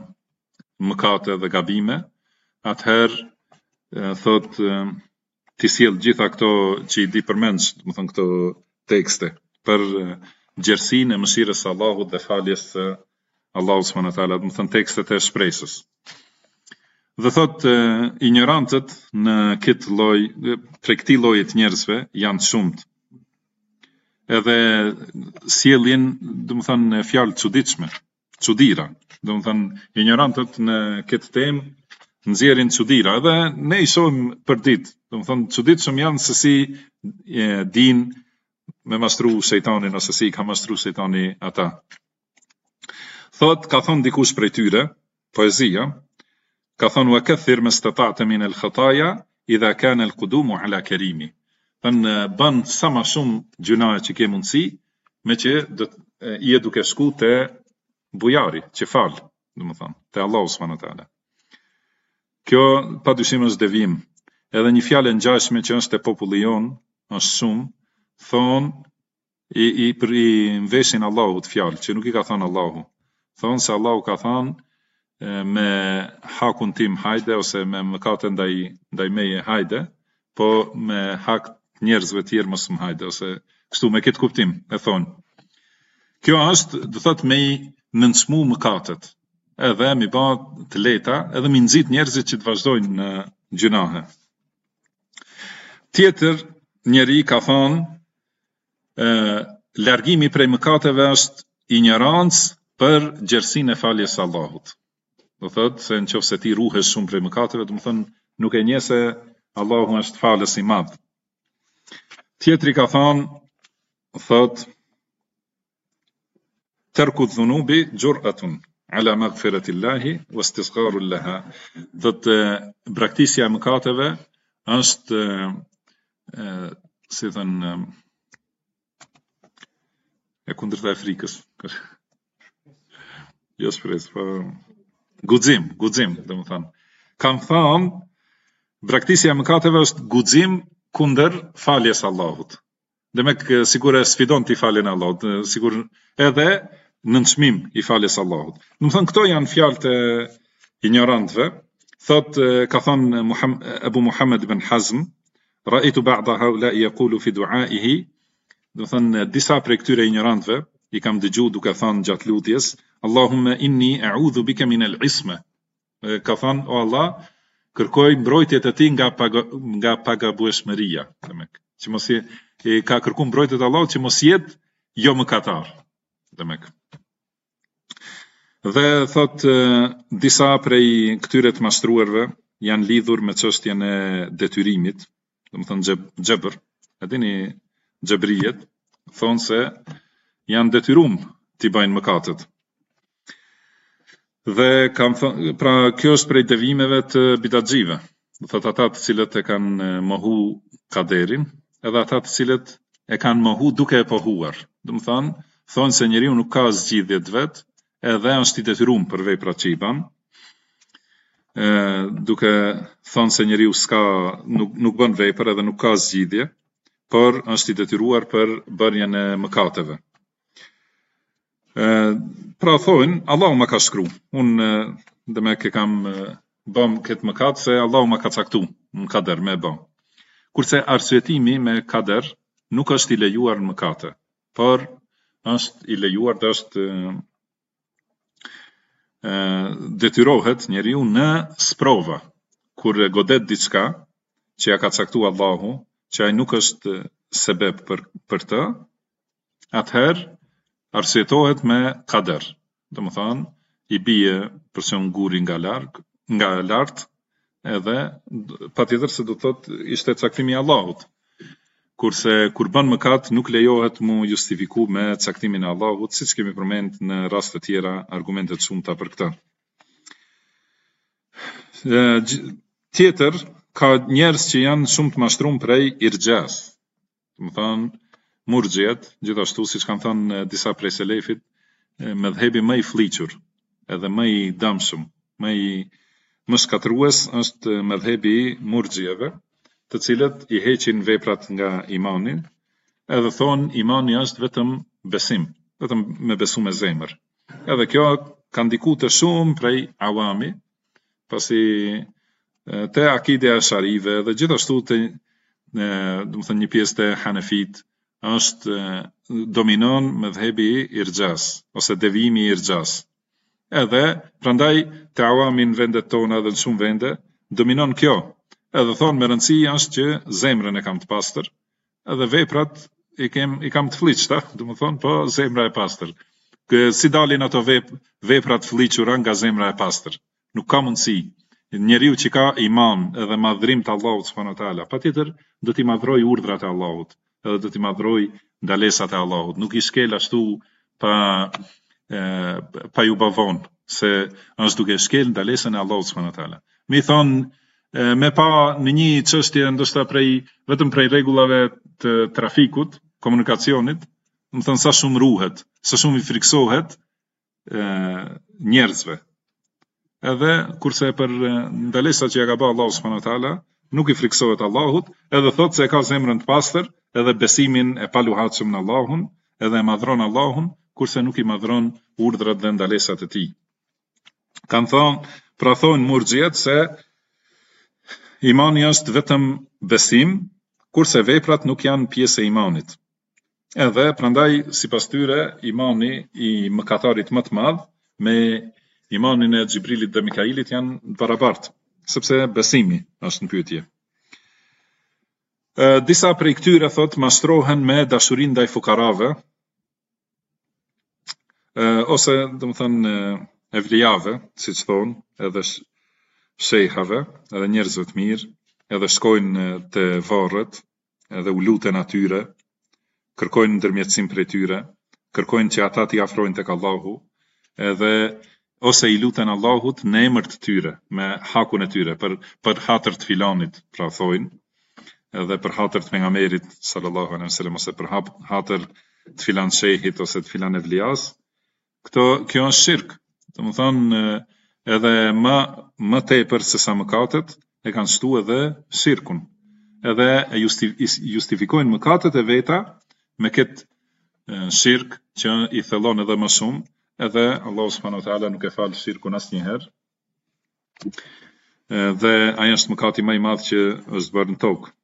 mëkate dhe gabime, atëherë thot ti sjell gjitha këto që i di përmendsh, do të thënë këto tekste për gjersinë e mëshirës së Allahut dhe faljes së Allahut subhanahu wa taala, do të thënë tekstet e shpresës. Dhe thot ignorantët në këtë lloj, prej këtij lloji të njerëzve janë të shumt. Edhe sjellin, do të thënë fjalë çuditshme, çudira. Do të thënë ignorantët në këtë temë nxjerrin çudira, edhe ne i shohim për ditë. Do të thënë çuditshëm janë se si din me mashtru shejtanin ose si ka mashtru shejtani ata. Thot, ka thonë dikush prej tyre, poezia, ka thonë wa kathir mastata'ta min al-khataya idha kana al-qudumu ala karimi. Thënë bën sa më shumë gjunaje që ke mundësi, me që i e duke shku te bujari, që fal, domethënë, te Allahu subhanahu wa taala. Kjo padyshim është devijim. Edhe një fjalë e ngjashme që është te populli jon, është shumë, thonë i mveshin Allahut fjalë, që nuk i ka thënë Allahu. Thonë se Allahu ka thënë me hakun tim hajde, ose me mëkaten ndaj meje hajde, po me hak njerëzve tjerë mos më hajde, ose kështu me këtë kuptim e thonë. Kjo është, do thot, me i nënçmu mëkatet. edhe mi ba të lehta, edhe mi nxit njerëzit që të vazhdojnë në gjunahe. Tjetër njeri ka thonë, largimi prej mëkateve është ignorancë për gjersinë e faljes së Allahut. Do thotë se nëse ti ruhesh shumë prej mëkateve, do të thonë nuk e njeh se Allahu është falës i madh. Tjetri ka thonë, thotë tarku dhunubi jur'atun ala maghfiratillahi wastisgharun laha. Thotë braktisja e mëkateve është si thënë e kundërta e frikës. Jo shpresë, po guxim, domethënë. Kam thënë braktisja e mëkateve është guxim kundër faljes Allahut. Demek sigur e sfidon ti faljen e Allahut, sigur edhe në çmim i faljes Allahut. Domethënë këto janë fjalët e ignorantëve. Thot ka thënë Abu Muhammad ibn Hazm, ra'aytu ba'da haula'i yaqulu fi du'a'ihi, domethënë disa prej këtyre ignorantëve i kam dëgjuar duke thënë gjatë lutjes, Allahumma inni a'udhu bika min al-isma. Ka thënë o Allah, kërkoj mbrojtjet e ti nga pagabueshmëria, demek. Që mos ka kërkuar mbrojtjet e Allahut që mos jetë jo mëkatar, demek. Dhe thot disa prej këtyre të mashtruarve janë lidhur me çështjen e detyrimit, domethënë xhebr. E dini xhebrijet thonë se janë detyruar t'i bëjnë mëkatet. Dhe kam thënë, pra kjo është prej devimeve të bidatxive. Do thotë ata të cilët e kanë mohu kaderin, edhe ata të cilët e kanë mohu duke e pohuar. Domethënë, thonë se njeriu nuk ka zgjidhje vet, edhe është i detyruar për veprat që i bën. Duke thonë se njeriu nuk bën vepër edhe nuk ka zgjidhje, por është i detyruar për bërjen e mëkateve. Pra thonë, Allahu ma ka shkru. Unë demek e kam bëm këtë mëkat se Allahu ma ka caktu në kader me bëm. Kurse arsyetimi me kader nuk është i lejuar në mëkate, por është i lejuar dhe është detyrohet njeriu në sprova, kur godet diçka që ja ka caktuar Allahu, që ai nuk është sebeb për të, atëherë arsyetohet me kader. Domethënë, i bie përse nguri nga lart, edhe patjetër se do thotë ishte caktimi i Allahut. Kurse kur bën mëkat nuk lejohet mu justifiku me caktimin e Allahut, siç kemi përmend në raste të tjera argumente të shumta për këtë. Tjetër, ka njerëz që janë shumë të mashtruar prej irxhas. Domethënë murxhiet, gjithashtu siç kanë thënë disa prej selefit, mëdhhebi më i fliqur, edhe më i dëmshëm, më shkatrues është mëdhhebi i murxhieve, të cilët i heqin veprat nga imani, edhe thonë imani është vetëm besim, vetëm me besu me zemër. Edhe kjo ka ndikuar të shumë prej awami, pasi te akide e sharive dhe gjithashtu të domethënë një pjesë të hanefit është dominon mëdhhebi i irxhas ose devijimi i irxhas. Edhe prandaj te awami në vendet tona dhe në shumë vende dominon kjo. Edhe thonë me rëndësi është që zemrën e kam të pastër, edhe veprat i kam të fliqta, domethënë po zemra e pastër. Si dalin ato veprat fliqura nga zemra e pastër? Nuk ka mundësi. Njeriu që ka iman edhe madhrim të Allahut subhanahu wa taala, patjetër do t'i madhroj urdhrat e Allahut, edhe do t'i madhroj ndalesat e Allahut. Nuk i shkel ashtu pa ju bavon, se është duke shkel ndalesën e Allahut subhanahu wa taala. Mi thonë me pa në një çështje ndoshta vetëm prej rregullave të trafikut, komunikacionit, më thënë sa shumë ruhet, sa shumë i friksohet njerëzve. Edhe kurse për ndalesat që ja ka bërë Allahu subhanahu wa taala, nuk i friksohet Allahut, edhe thotë se ka zemrën të pastër, edhe besimin e paluhatshëm në Allahun, edhe e madhron Allahun, kurse nuk i madhron urdhrat dhe ndalesat e tij. Kan thonë murxhiet se imani është vetëm besim, kurse veprat nuk janë pjesë e imanit. Edhe prandaj sipas tyre imani i mëkatarit më të madh me imanin e Xhibrilit dhe Mikailit janë barabartë, sepse besimi është në pyetje. Disa prej këtyre thot mastrohen me dashurinë ndaj fukarave, ose domethënë evlijave, siç thonë, edhe shejhave, edhe njerëzve të mirë, edhe shkojnë te varret, edhe u luten atyre, kërkojnë ndërmjetësim prej tyre, kërkojnë që ata t'i afrojnë tek Allahu, edhe ose i luten Allahut në emër të tyre, me hakun e tyre, për hatër të filanit, pra thojnë, edhe për hatër të pejgamberit sallallahu alaihi wasallam, ose për hatër të filan shehit ose të filan evlias. Kjo është shirk. Domethënë edhe më tepër se sa mëkatet e kanë shtu edhe shirkun. Edhe e justifikojnë mëkatet e veta me këtë shirk që i thellon edhe më shumë, edhe Allahu subhanahu wa taala nuk e fal shirkun asnjëherë. Dhe ai është mëkati më i madh që është bërë në tokë.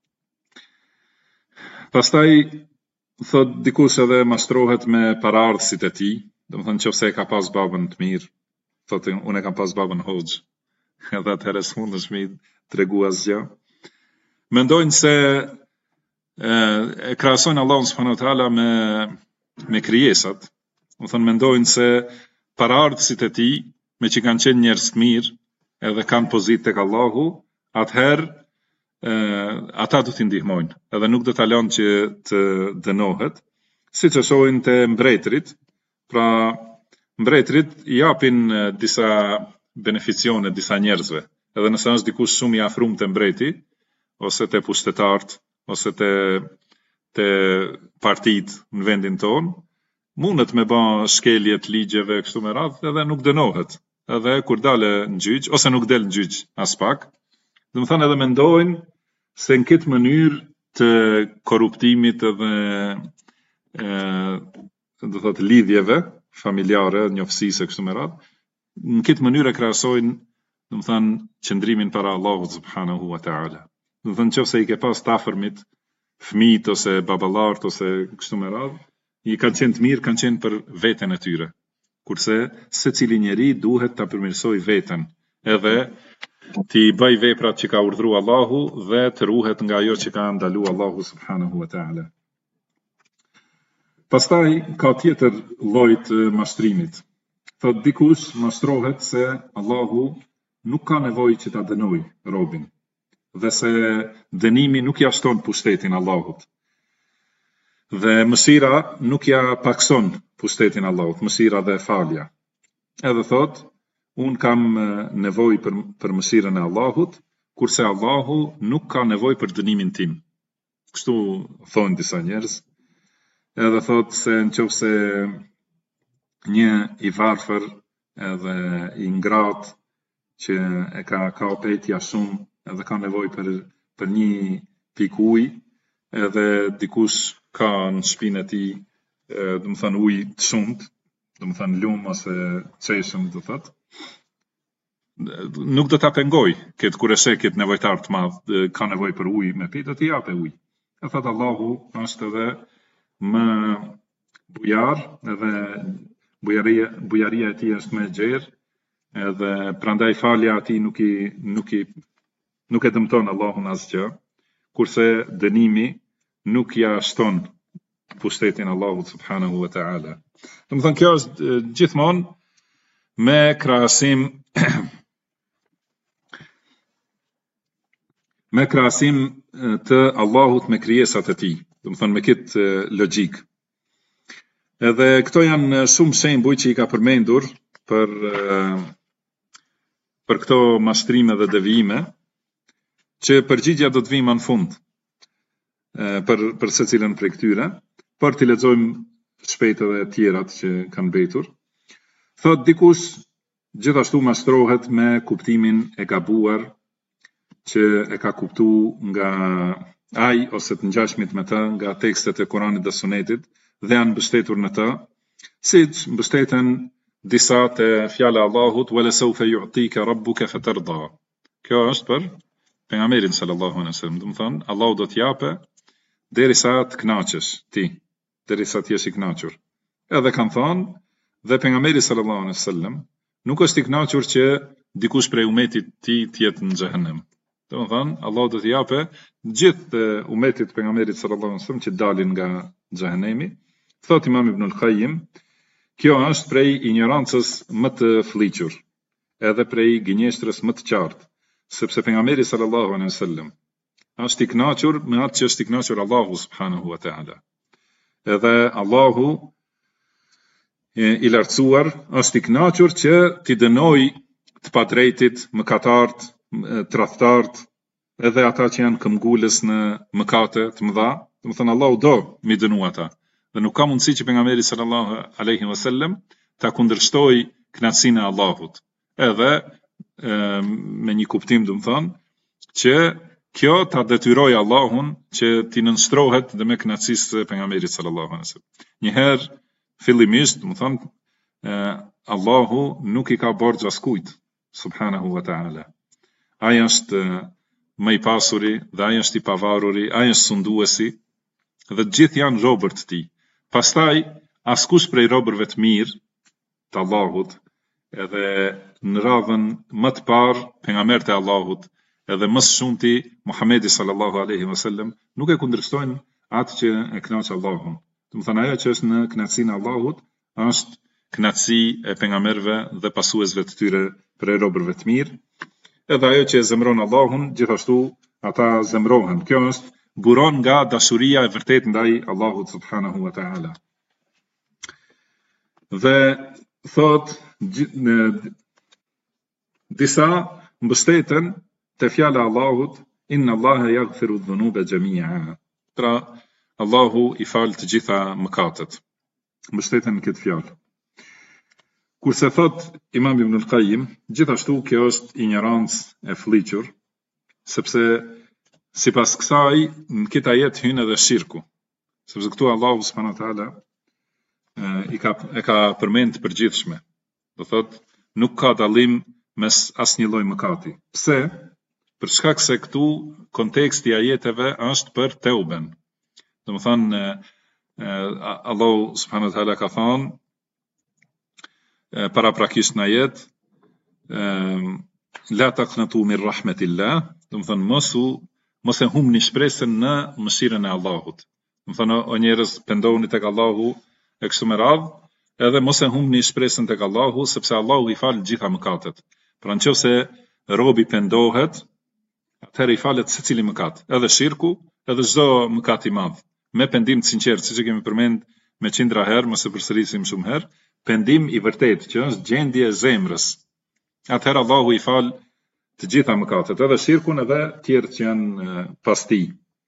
Pastaj thot dikush edhe mastrohet me paraardhësit e tij, domethënë nëse e ka pas babën të mirë, thotë unë e kam pas babën hoxh, edhe atëherë s'mundesh me tregu asgjë. Mendojnë se e krahasojnë Allahun subhanahu wa taala me krijesat. Domethënë mendojnë se paraardhësit e tij, me që kanë qenë njerëz të mirë, edhe kanë pozitë tek Allahu, atëherë ata do t'i ndihmojnë, edhe nuk do ta lënë që të dënohet, siç e shohin te mbretërit. Pra mbretërit i japin disa beneficione disa njerëzve, edhe nëse është dikush shumë i afruar te mbreti, ose te pushtetarët, ose te partitë në vendin tonë, mundet me bë shkelje të ligjeve kështu me radhë, edhe nuk dënohet. Edhe kur dalë në gjyq, ose nuk del në gjyq as pak, domethënë edhe mendojnë se në këtë mënyrë të korruptimit edhe do thotë lidhjeve familjare, njoftësisë kështu me radhë, në këtë mënyrë e krahasojnë, domethënë qëndrimin para Allahut subhanahu wa taala. Domethënë nëse i ke pas të afërmit, fëmijët ose baballarët ose kështu me radhë, i kanë qenë të mirë, kanë qenë për veten e tyre. Kurse secili njeri duhet ta përmirësoj veten, edhe ti bëj veprat që ka urdhëruar Allahu dhe të ruhet nga ajo që ka ndaluar Allahu subhanahu wa taala. Pastaj ka tjetër lloj të mashtrimit. Thot dikush mashtrohet se Allahu nuk ka nevojë që ta dënoj robin, dhe se dënimi nuk ja shton pushtetin Allahut. Dhe mëshira nuk ja pakson pushtetin Allahut, mëshira dhe falja. Edhe thot, unë kam nevojë për mëshirën e Allahut, kurse Allahu nuk ka nevojë për dënimin tim. Kështu thonë disa njerëz. Edhe thot se nëse një i varfër edhe i ngratë që e ka opetja shumë, edhe ka nevojë për një pikë ujë, edhe dikush ka në shtëpinë e tij, domethënë ujë të shumt, domethënë lumë ose çeshëm do thotë, nuk do ta pengoj këtë kur e sheh këtë nevojtar të madh, ka nevojë për ujë me pi, do t'i japë ujë. E thot Allahu është edhe më bujar, edhe bujaria e tij është më e gjerë, edhe prandaj falja e tij nuk e dëmton Allahun asgjë, kurse dënimi nuk ja shton pushtetin Allahut subhanahu wa taala. Domethënë kjo është gjithmonë me krahasim të Allahut me krijesat e tij, domethënë me këtë logjik. Edhe këto janë shumë shembuj që i ka përmendur për këto mashtrime dhe devijime, që përgjigjja do të vijë më në fund për secilën prej këtyre, por t'i lexojmë shpejt edhe tjerat që kanë mbetur. Thot dikush gjithashtu mashtrohet me kuptimin e gabuar që e ka kuptuar nga ai ose të ngjashmit me të nga tekstet e Kuranit dhe Sunetit dhe janë mbështetur në të, siç mbështeten disa te fjala e Allahut wala sawfa yu'tika rabbuka fatarda. Kjo është për pejgamberin sallallahu alaihi wasallam, domethënë Allahu do t'japë derisa të kënaqesh ti, derisa të jesh i kënaqur. Edhe kanë thënë dhe pejgamberi sallallahu alaihi wasallam nuk është i kënaqur që dikush prej umetit ti tjetë në xhehenem. Domethënë, Allah do t'i japë gjithë umetit pejgamberit sallallahu alaihi wasallam që dalin nga xhehenemi. Thot Imam Ibn al-Qayyim, kjo është prej ignorancës më të fllihur, edhe prej gënjeshtrës më të qartë, sepse pejgamberi sallallahu alaihi wasallam është i kënaqur me atë që është i kënaqur Allahu subhanahu wa taala. Edhe Allahu i lartësuar është i kënaqur që t'i dënoj të padrejtit, mëkatarët, tradhtarët, edhe ata që janë këmbgulës në mëkate të mëdha. Domethënë Allahu do mi dënu ata. Dhe nuk ka mundësi që pejgamberi sallallahu alaihi wasallam ta kundërshtoj kënaqësinë e Allahut. Edhe me një kuptim domethënë që kjo ta detyroj Allahun që t'i nënshtrohet dhe me kënaqësisë së pejgamberit sallallahu alaihi wasallam. Njëherë fillimisht, domethënë Allahu nuk i ka borxh askujt subhanahu wa taala. Ai është më i pasuri dhe ai është i pavaruri, ai është sunduesi dhe të gjithë janë robër të tij. Pastaj askush prej robërve të mirë të Allahut, edhe në radhën më të parë pejgamberët e Allahut, edhe më së shumti Muhamedi sallallahu alaihi wasallam nuk e kundërshtojnë atë që e kënaq Allahun. Domethënë ajo që është në kënaqësinë e Allahut është kënaqësi e pejgamberëve dhe pasuesve të tyre prej robërve të mirë. Edhe ajo që e zemron Allahun, gjithashtu ata zemrohen. Kjo është buron nga dashuria e vërtet ndaj Allahut subhanahu wa ta'ala. Dhe thot disa mbështeten te fjala e Allahut, inna Allaha yaghfiru dhunuba jami'a. Pra Allahu i fal të gjitha mëkatet. Mbështeten në këtë fjalë. Kurse thot Imam Ibn al-Qayyim, gjithashtu kjo është ignorancë e fllihur, sepse sipas kësaj në këtë ajet hyn edhe shirku. Sepse këtu Allahu subhanahu wa taala e ka përmend të përgjithshme. Do thot nuk ka dallim mes asnjë lloji mëkati. Pse? Për shkak se këtu konteksti i ajeteve është për teuben. Domethënë Allahu subhanahu wa taala ka thënë paraprakisht në ajet la taqnatu min rahmatillah, domethënë mos e humni shpresën në mëshirën e Allahut. Domethënë o njerëz, pendohuni tek Allahu e kështu me radhë, edhe mos e humni shpresën tek Allahu, sepse Allahu i fal gjitha mëkatet. Pra nëse robi pendohet, atëherë i falet secili mëkat, edhe shirku, edhe çdo mëkat i madh, me pendim të sinqert, siç e kemi përmend me qindra herë, mos e përsërisim shumë herë, pendim i vërtet që është gjendje e zemrës. Atëherë Allahu i fal të gjitha mëkatet, edhe shirkun edhe tjerë që janë pas tij.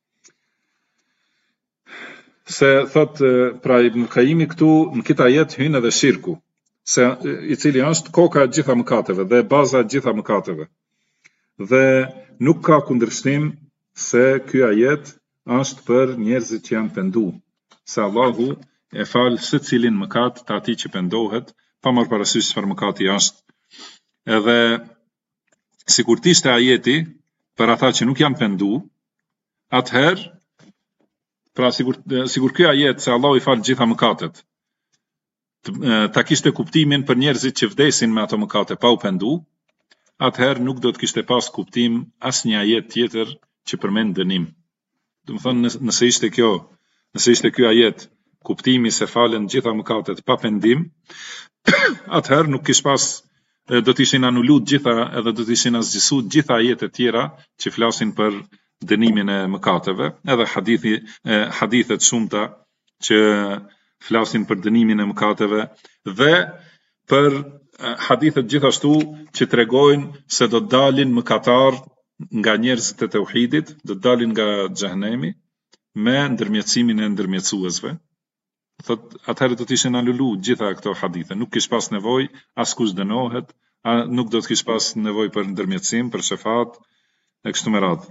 Se thot pra Ibn Qayyimi këtu në këtë ajet hyn edhe shirku, se i cili është koka e gjitha mëkateve dhe baza e gjitha mëkateve. Dhe nuk ka kundërshtim se ky ajet është për njerëzit që janë pendu, se Allahu e fal secilin mëkat të atij që pendohet, pa marrë parasysh çfarë mëkati është. Edhe sikur të ishte ajeti për ata që nuk janë pendu, atëherë pra sigur ky ajet se Allahu i fal gjitha mëkatet, ta kishte kuptimin për njerëzit që vdesin me ato mëkate pa u pendu, atëherë nuk do të kishte pas kuptim asnjë ajet tjetër që përmend dënim. Domethënë nëse ishte ky ajet kuptimi se falen gjitha mëkatet pa pendim, atëherë nuk kish pas, do të ishin anuluar gjitha edhe do të ishin asgjësuar gjitha ajetet tjera që flasin për dënimin e mëkateve, edhe hadithet shumëta që flasin për dënimin e mëkateve dhe për hadithet gjithashtu që tregojnë se do të dalin mëkatar nga njerëzit e tauhidit, do të dalin nga xhehenemi me ndërmjetësimin e ndërmjetësuesve. Thot atëherë do të ishin anuluar gjitha këto hadithe, nuk kish pas nevojë askush dënohet, nuk do të kish pas nevojë për ndërmjetësim, për shefat e kështu me radhë.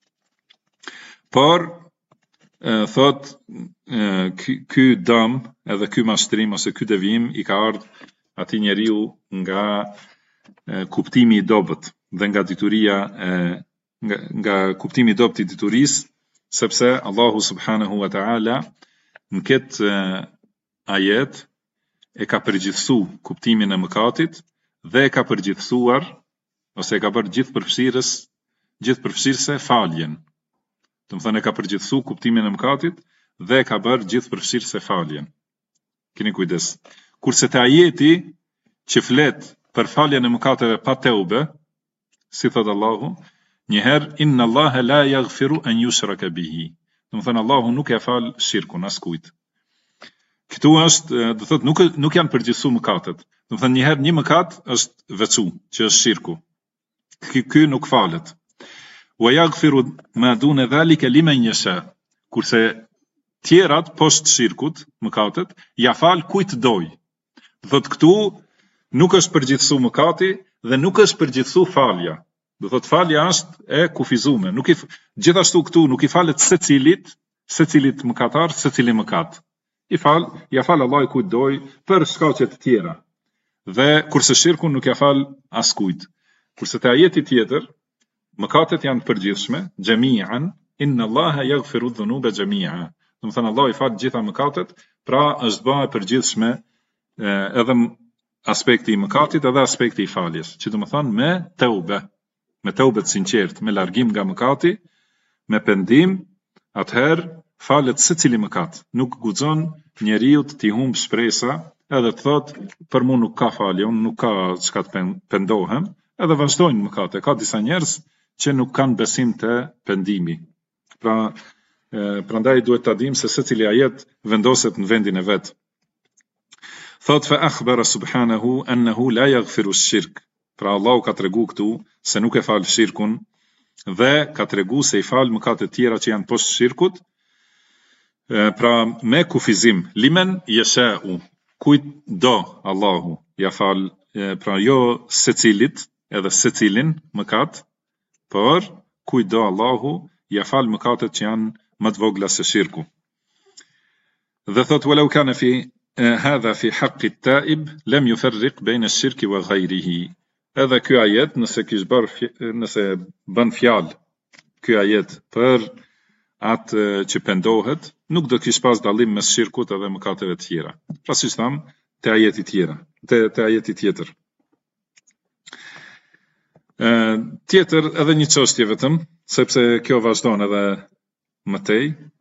Por thot ky dëm edhe ky mashtrim ose ky devijim i ka ardhur atij njeriu nga kuptimi i dobët dhe nga dituria nga kuptimi i dobët i diturisë, sepse Allahu subhanahu wa taala në këtë ajet e ka përgjithësu kuptimin e mëkatit dhe e ka përgjithësuar ose e ka bërë gjithëpërfshirëse faljen. Do të thënë e ka përgjithësu kuptimin e mëkatit dhe e ka bërë gjithëpërfshirëse faljen. Keni kujdes. Kurse te ajeti që flet për faljen e mëkateve pa teube, si thot Allahu, njëherë inna Allahe la yaghfiru an yushraka bihi. Do të thënë Allahu nuk e fal shirkun askujt. Këtu është, do thot nuk janë përgjithësu mëkatet. Do të thënë njëherë një mëkat është veçu, që është shirku. Ky nuk falet. Wa yaghfiru ma dune dhalika liman yasha. Kurse tjerat poshtë shirkut, mëkatet, ja fal kujt doj. Do thot këtu nuk është përgjithësu mëkati dhe nuk është përgjithësu falja. Do thot falja është e kufizume. Gjithashtu këtu nuk i falet secilit mëkatar, secili mëkat. Ja fal Allah i kujt doj për shkaqe të tjera. Dhe kurse shirku nuk ja fal askujt. Kurse te ajeti tjetër, mëkatet janë përgjithshme, jami'an, inna Allaha yaghfiru dhunuba jami'a. Do të thënë Allah i fal gjitha mëkatet, pra është bërë përgjithshme edhe aspekti i mëkatit edhe aspekti i faljes, që do të thënë me teube të sinqert, me largim nga mëkati, me pendim, atëherë falet secili mëkat. Nuk guxon njeriu t'i humb shpresa, edhe të thotë për mua nuk ka falje, unë nuk ka çka të pendohem, edhe vazhdojnë mëkate. Ka disa njerëz që nuk kanë besim te pendimi. Prandaj duhet ta dim se secili ajet vendoset në vendin e vet. Thot fa akhbara subhanahu annahu la yaghfiru ash-shirk. Pra Allahu ka tregu këtu se nuk e fal shirkun dhe ka tregu se i fal mëkatet tjera që janë poshtë shirkut. Pra me kufizim, limen yasha'u, kujt do Allahu ja fal, pra jo secilit edhe secilin mëkat, por kujt do Allahu ja fal mëkatet që janë më të vogla se shirku. Dhe thot walau kana fi hadha fi haqqi at-ta'ib lam yufarriq bayna ash-shirki wa ghayrihi. Edhe ky ajet nëse bën fjalë ky ajet për atë që pendohet, nuk do kish pas dallim mes shirkut edhe mëkateve të tjera. Pra siç tham, te ajeti tjetër. Tjetër edhe një çështje vetëm, sepse kjo vazhdon edhe më tej.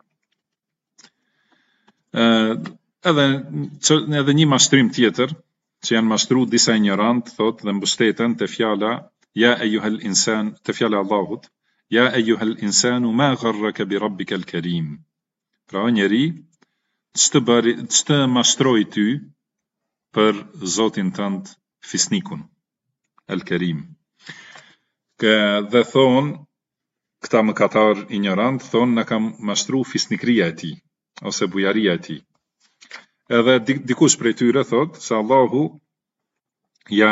Edhe një mashtrim tjetër, që janë mashtru disa ignorant, thot dhe mbështeten te fjala ja ejuhel insan, te fjala Allahut, ja ejuhel insanu ma gharraka bi rabbikal karim. Pra njeri, ç'të mashtroi ty për Zotin tënd fisnikun, el Karim. Dhe thon, këta mëkatar ignorant, thon na kam mashtru fisnikria e tij, ose bujaria e tij. Edhe dikush prej tyre thot se Allahu ja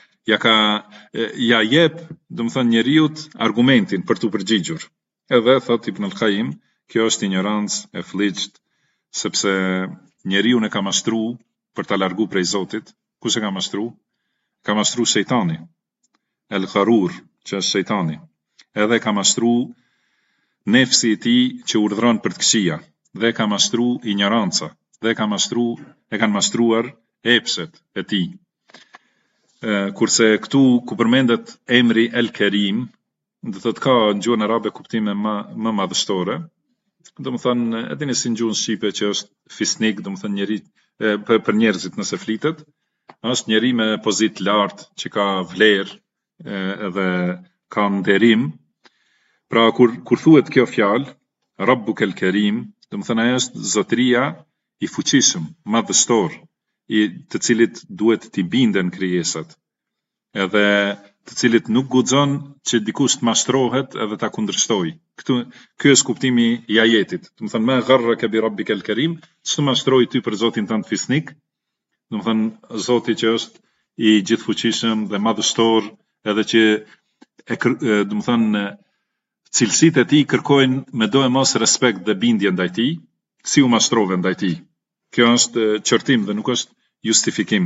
jep, do të thënë njeriut argumentin për t'u përgjigjur. Edhe thot Ibn al-Qayyim, kjo është ignorancë e fllixht, sepse njeriu e ka mashtru për ta largu prej Zotit. Kush e ka mashtru? Ka mashtru shejtani, el gharur, që është shejtani. Edhe ka mashtru nefsi i tij që urdhron për të këqija, dhe ka mashtru ignoranca, dhe e kanë mashtruar epshet e tij. Kurse këtu ku përmendet emri El Kerim, do thotë ka në gjuhën arabe kuptime më madhështore. Do të thënë, e dini si në gjuhën shqipe që është fisnik, do të thënë njeri për njerëzit nëse flitet, është njeri me pozitë lartë, që ka vlerë edhe ka nderim. Pra kur thuhet kjo fjalë, Rabbuk El Kerim, do të thënë ajo është zotëria i fuqishëm, madhështor, i të cilit duhet t'i binden krijesat, edhe të cilit nuk guxon që dikush të mashtrohet edhe ta kundërshtoj. Ky është kuptimi i ajetit. Do të thënë ma gharraka bi rabbikal karim, ç'të mashtroi ty për Zotin tënd fisnik, do të thënë Zoti që është i gjithfuqishëm dhe madhështor, edhe që do të thënë cilësitë e tij kërkojnë me do e mos respekt dhe bindje ndaj tij, si u mashtrove ndaj tij. Kjo është qërtim dhe nuk është justifikim.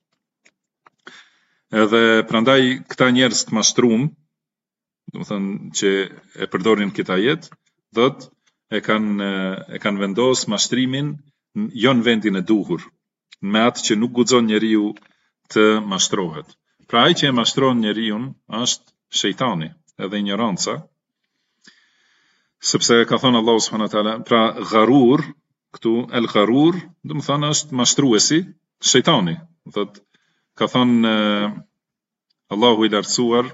Edhe prandaj këta njerëz të mashtruam, do të thënë që e përdorin këtë ajet, e kanë vendos mashtrimin jo në vendin e duhur, me atë që nuk guxon njeriu të mashtrohet. Pra ai që e mashtron njeriu është shejtani, edhe ignoranca, sepse ka thënë Allahu subhanahu wa taala, pra gharur, këtu el gharur, do të thonë është mashtruesi, shejtani. Thot ka thënë Allahu i lartësuar,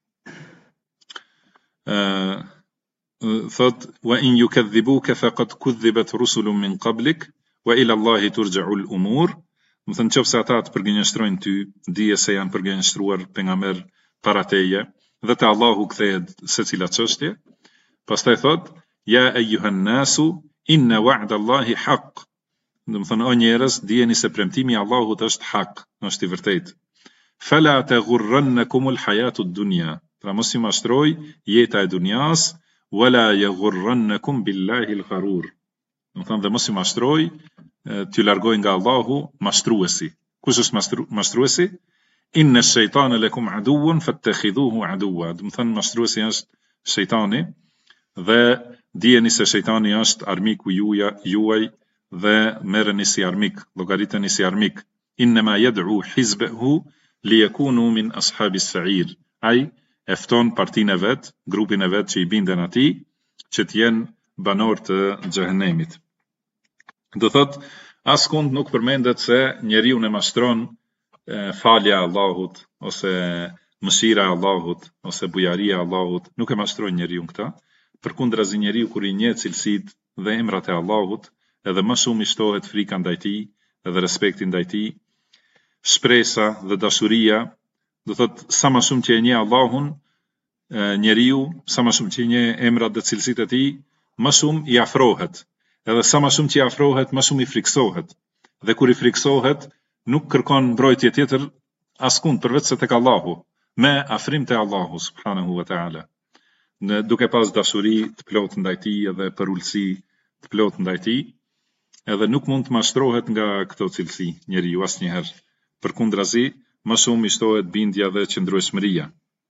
thot wa in yukadhibuka faqad kudhibat rusulun min qablik wa ila Allahi turja'ul umur. Do të thënë nëse ata të përgënjeshtrojnë ty, dije se janë përgënjeshtruar pejgamber para teje dhe te Allahu kthehet secila çështje. Pastaj thot ja ayyuhan nasu inna wa'da Allahi haqq. Do të thënë o njerëz, dijeni se premtimi i Allahut është hak, është i vërtetë. Fala taghurrannakumul hayatud dunya. Pra mos ju mashtroj jeta e dunjas, wala yaghurrannakum billahi al-gharur. Do të thënë dhe mos ju mashtroj t'ju largoj nga Allahu mashtruesi. Kush është mashtruesi? Inna ash-shaytana lakum aduwwun fattakhidhuhu aduwwa. Do të thënë mashtruesi është shejtani dhe dijeni se shejtani është armiku juaj dhe merreni si armik, llogariteni si armik. Innama yad'u hizbahu liyakunu min ashabis sa'ir. Ai e fton partinë e vet, grupin e vet që i binden atij, që të jenë banor të xhehenemit. Do thot, askund nuk përmendet se njeriu e mashtron falja e Allahut, ose mëshira e Allahut, ose bujaria e Allahut, nuk e mashtron njeriu këta. Përkundrazi njeriu kur i njeh cilësitë dhe emrat e Allahut, edhe më shumë i shtohet frika ndaj tij, edhe respekti ndaj tij, shpresa dhe dashuria. Do thot, sa më shumë që e njeh Allahun, njeriu, sa më shumë që e njeh emrat dhe cilësitë e tij, më shumë i afrohet. Edhe sa më shumë që i afrohet, më shumë i friksohet. Dhe kur i friksohet, nuk kërkon mbrojtje tjetër askund përveç se tek Allahu, me afrim te Allahu subhanahu wa taala. Duke pas dashuri të plotë ndaj tij edhe për ulësi të plotë ndaj tij, edhe nuk mund të mashtrohet nga këto cilësi njeriu asnjëherë. Përkundrazi, më shumë i shtohet bindja dhe qëndrueshmëria.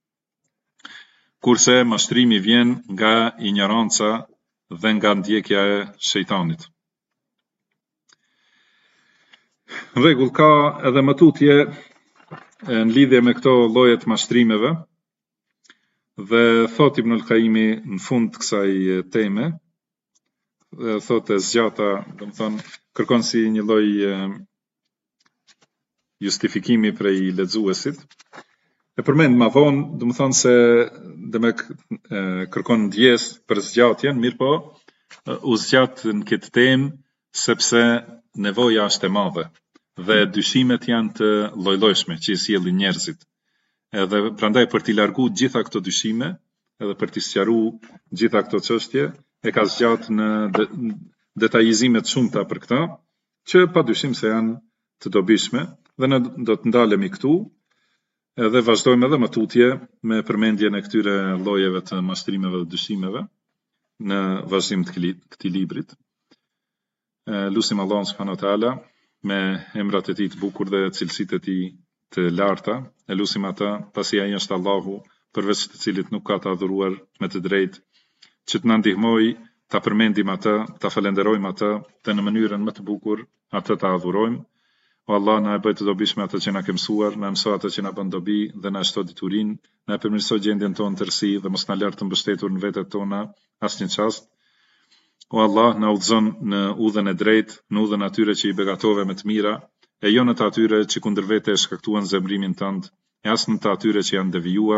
Kurse mashtrimi vjen nga ignoranca dhe nga ndjekja e shejtanit. Në rregull, ka edhe më tutje në lidhje me këto lloje të mashtrimeve, dhe thot Ibn al-Qayyimi në fund të kësaj teme, thotë zgjata, do të thonë, kërkon si një lloj justifikimi prej lexuesit. E përmend më vonë, do të thonë se kërkon ndjes për zgjatjen, mirë po u zgjat në këtë temë sepse nevoja është e madhe dhe dyshimet janë të lloj-llojshme që i sjellin njerëzit. Edhe prandaj për t'i largu gjitha këto dyshime, edhe për t'i sqaruar gjitha këto çështje, e ka zgjat në detajizime të shumta për këta, që padyshim se janë të dobishme, dhe ne do të ndalemi këtu, edhe vazhdojmë edhe më tutje me përmendjen e këtyre llojeve të mashtrimeve dhe dyshimeve në vazhdim të këtij librit. Lutim Allahun subhanahu wa taala me emrat e tij të bukur dhe cilësitë e tij të larta, e lutim ata, pasi ai është Allahu, përveç të cilit nuk ka të adhuruar me të drejtë, që të na ndihmoj ta përmendim atë, ta falenderojmë atë dhe në mënyrën më të bukur atë ta adhurojmë. O Allah, na e bëj të dobishme atë që na ke mësuar, na mëso atë që na bën dobi dhe na shto diturinë, na e përmirëso gjendjen tonë të rësi dhe mos na lart të mbështetur në vetet tona asnjë çast. O Allah, na udhëzon në udhën e drejtë, në udhën atyre që i begatove me të mira, e jo në të atyre që kundër vete e shkaktuan zemrimin tënd, e as në të atyre që janë devijuar.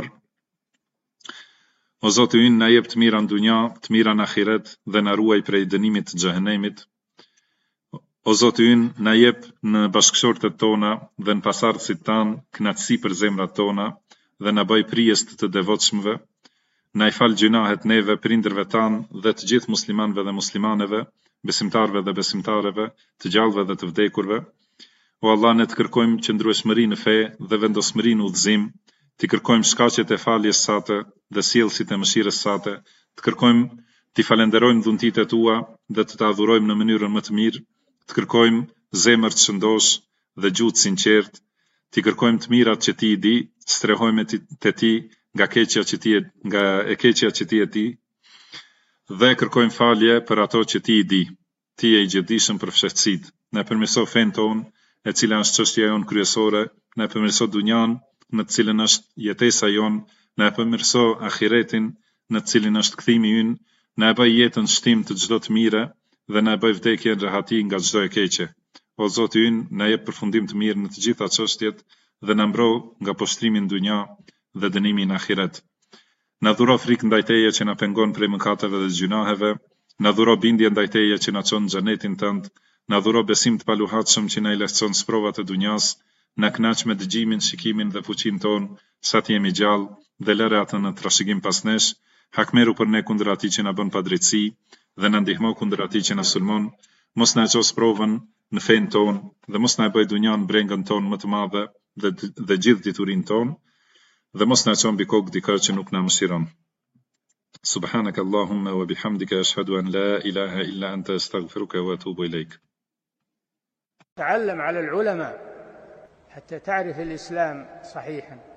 O Zoti ynë, na jep të mira në dunja, të mira në ahiret dhe na ruaj prej dënimit të xhehenemit. O Zoti ynë, na jep në bashkëshortet tona dhe në pasardhësit tanë kënaqësi për zemrat tona dhe na bëj prijes të devotshmëve. Na i fal gjunahet neve, prindërve tanë dhe të gjithë muslimanëve dhe muslimaneve, besimtarëve dhe besimtareve, të gjallëve dhe të vdekurve. O Allah, ne të kërkojmë qëndrueshmëri në fe dhe vendosmëri në udhëzim, të kërkojmë shkaqet e faljes sate dhe sjellësit e mëshirës sate, të kërkojmë t'i falenderojmë dhuntitë e tua dhe të adhurojmë në mënyrën më të mirë, të kërkojmë zemër të shëndosh dhe gjuhë të sinqertë, t'i kërkojmë të mirat që ti i di, strehojmë te ti nga e keqja që ti e di, dhe kërkojmë falje për ato që ti i di. Ti je i gjithdijshëm për fshehtësitë. Na përmirëso fen tonë, e cila është çështja jonë kryesore, na përmirëso dunjan në të cilën është jetesa jonë, na e përmirëso ahiretin, në të cilin është kthimi ynë, na e bëj jetën shtim të çdo të mire dhe na e bëj vdekjen rehati nga çdo e keqe. O Zoti ynë, na jep përfundim të mirë në të gjitha çështjet dhe na mbro nga poshtrimi në dunja dhe dënimi në ahiret. Na dhuro frikë ndaj Teje që na pengon prej mëkateve dhe gjunaheve, na dhuro bindje ndaj Teje që na çon në xhenetin tënd, na dhuro besim të paluhatshëm që na i lehtëson sprovat e dunjas, na kënaq me dëgjimin, shikimin dhe fuqinë tonë, sa të jemi gjallë, dhe lëre atë në trashëgim pas nesh, hakmeru për ne kundër atij që na bën padrejtësi dhe na ndihmo kundër atij që na sulmon, mos na ços provën në fen tonë dhe mos na e bëj dunjan brengën tonë më të madhe dhe gjithë diturinë tonë, dhe mos na çon mbi kokë dikë që nuk na mëshiron. Subhanaka Allahumma wa bihamdika ashhadu an la ilaha illa anta astaghfiruka wa atubu ilayk. تعلم على العلماء حتى تعرف الإسلام صحيحا.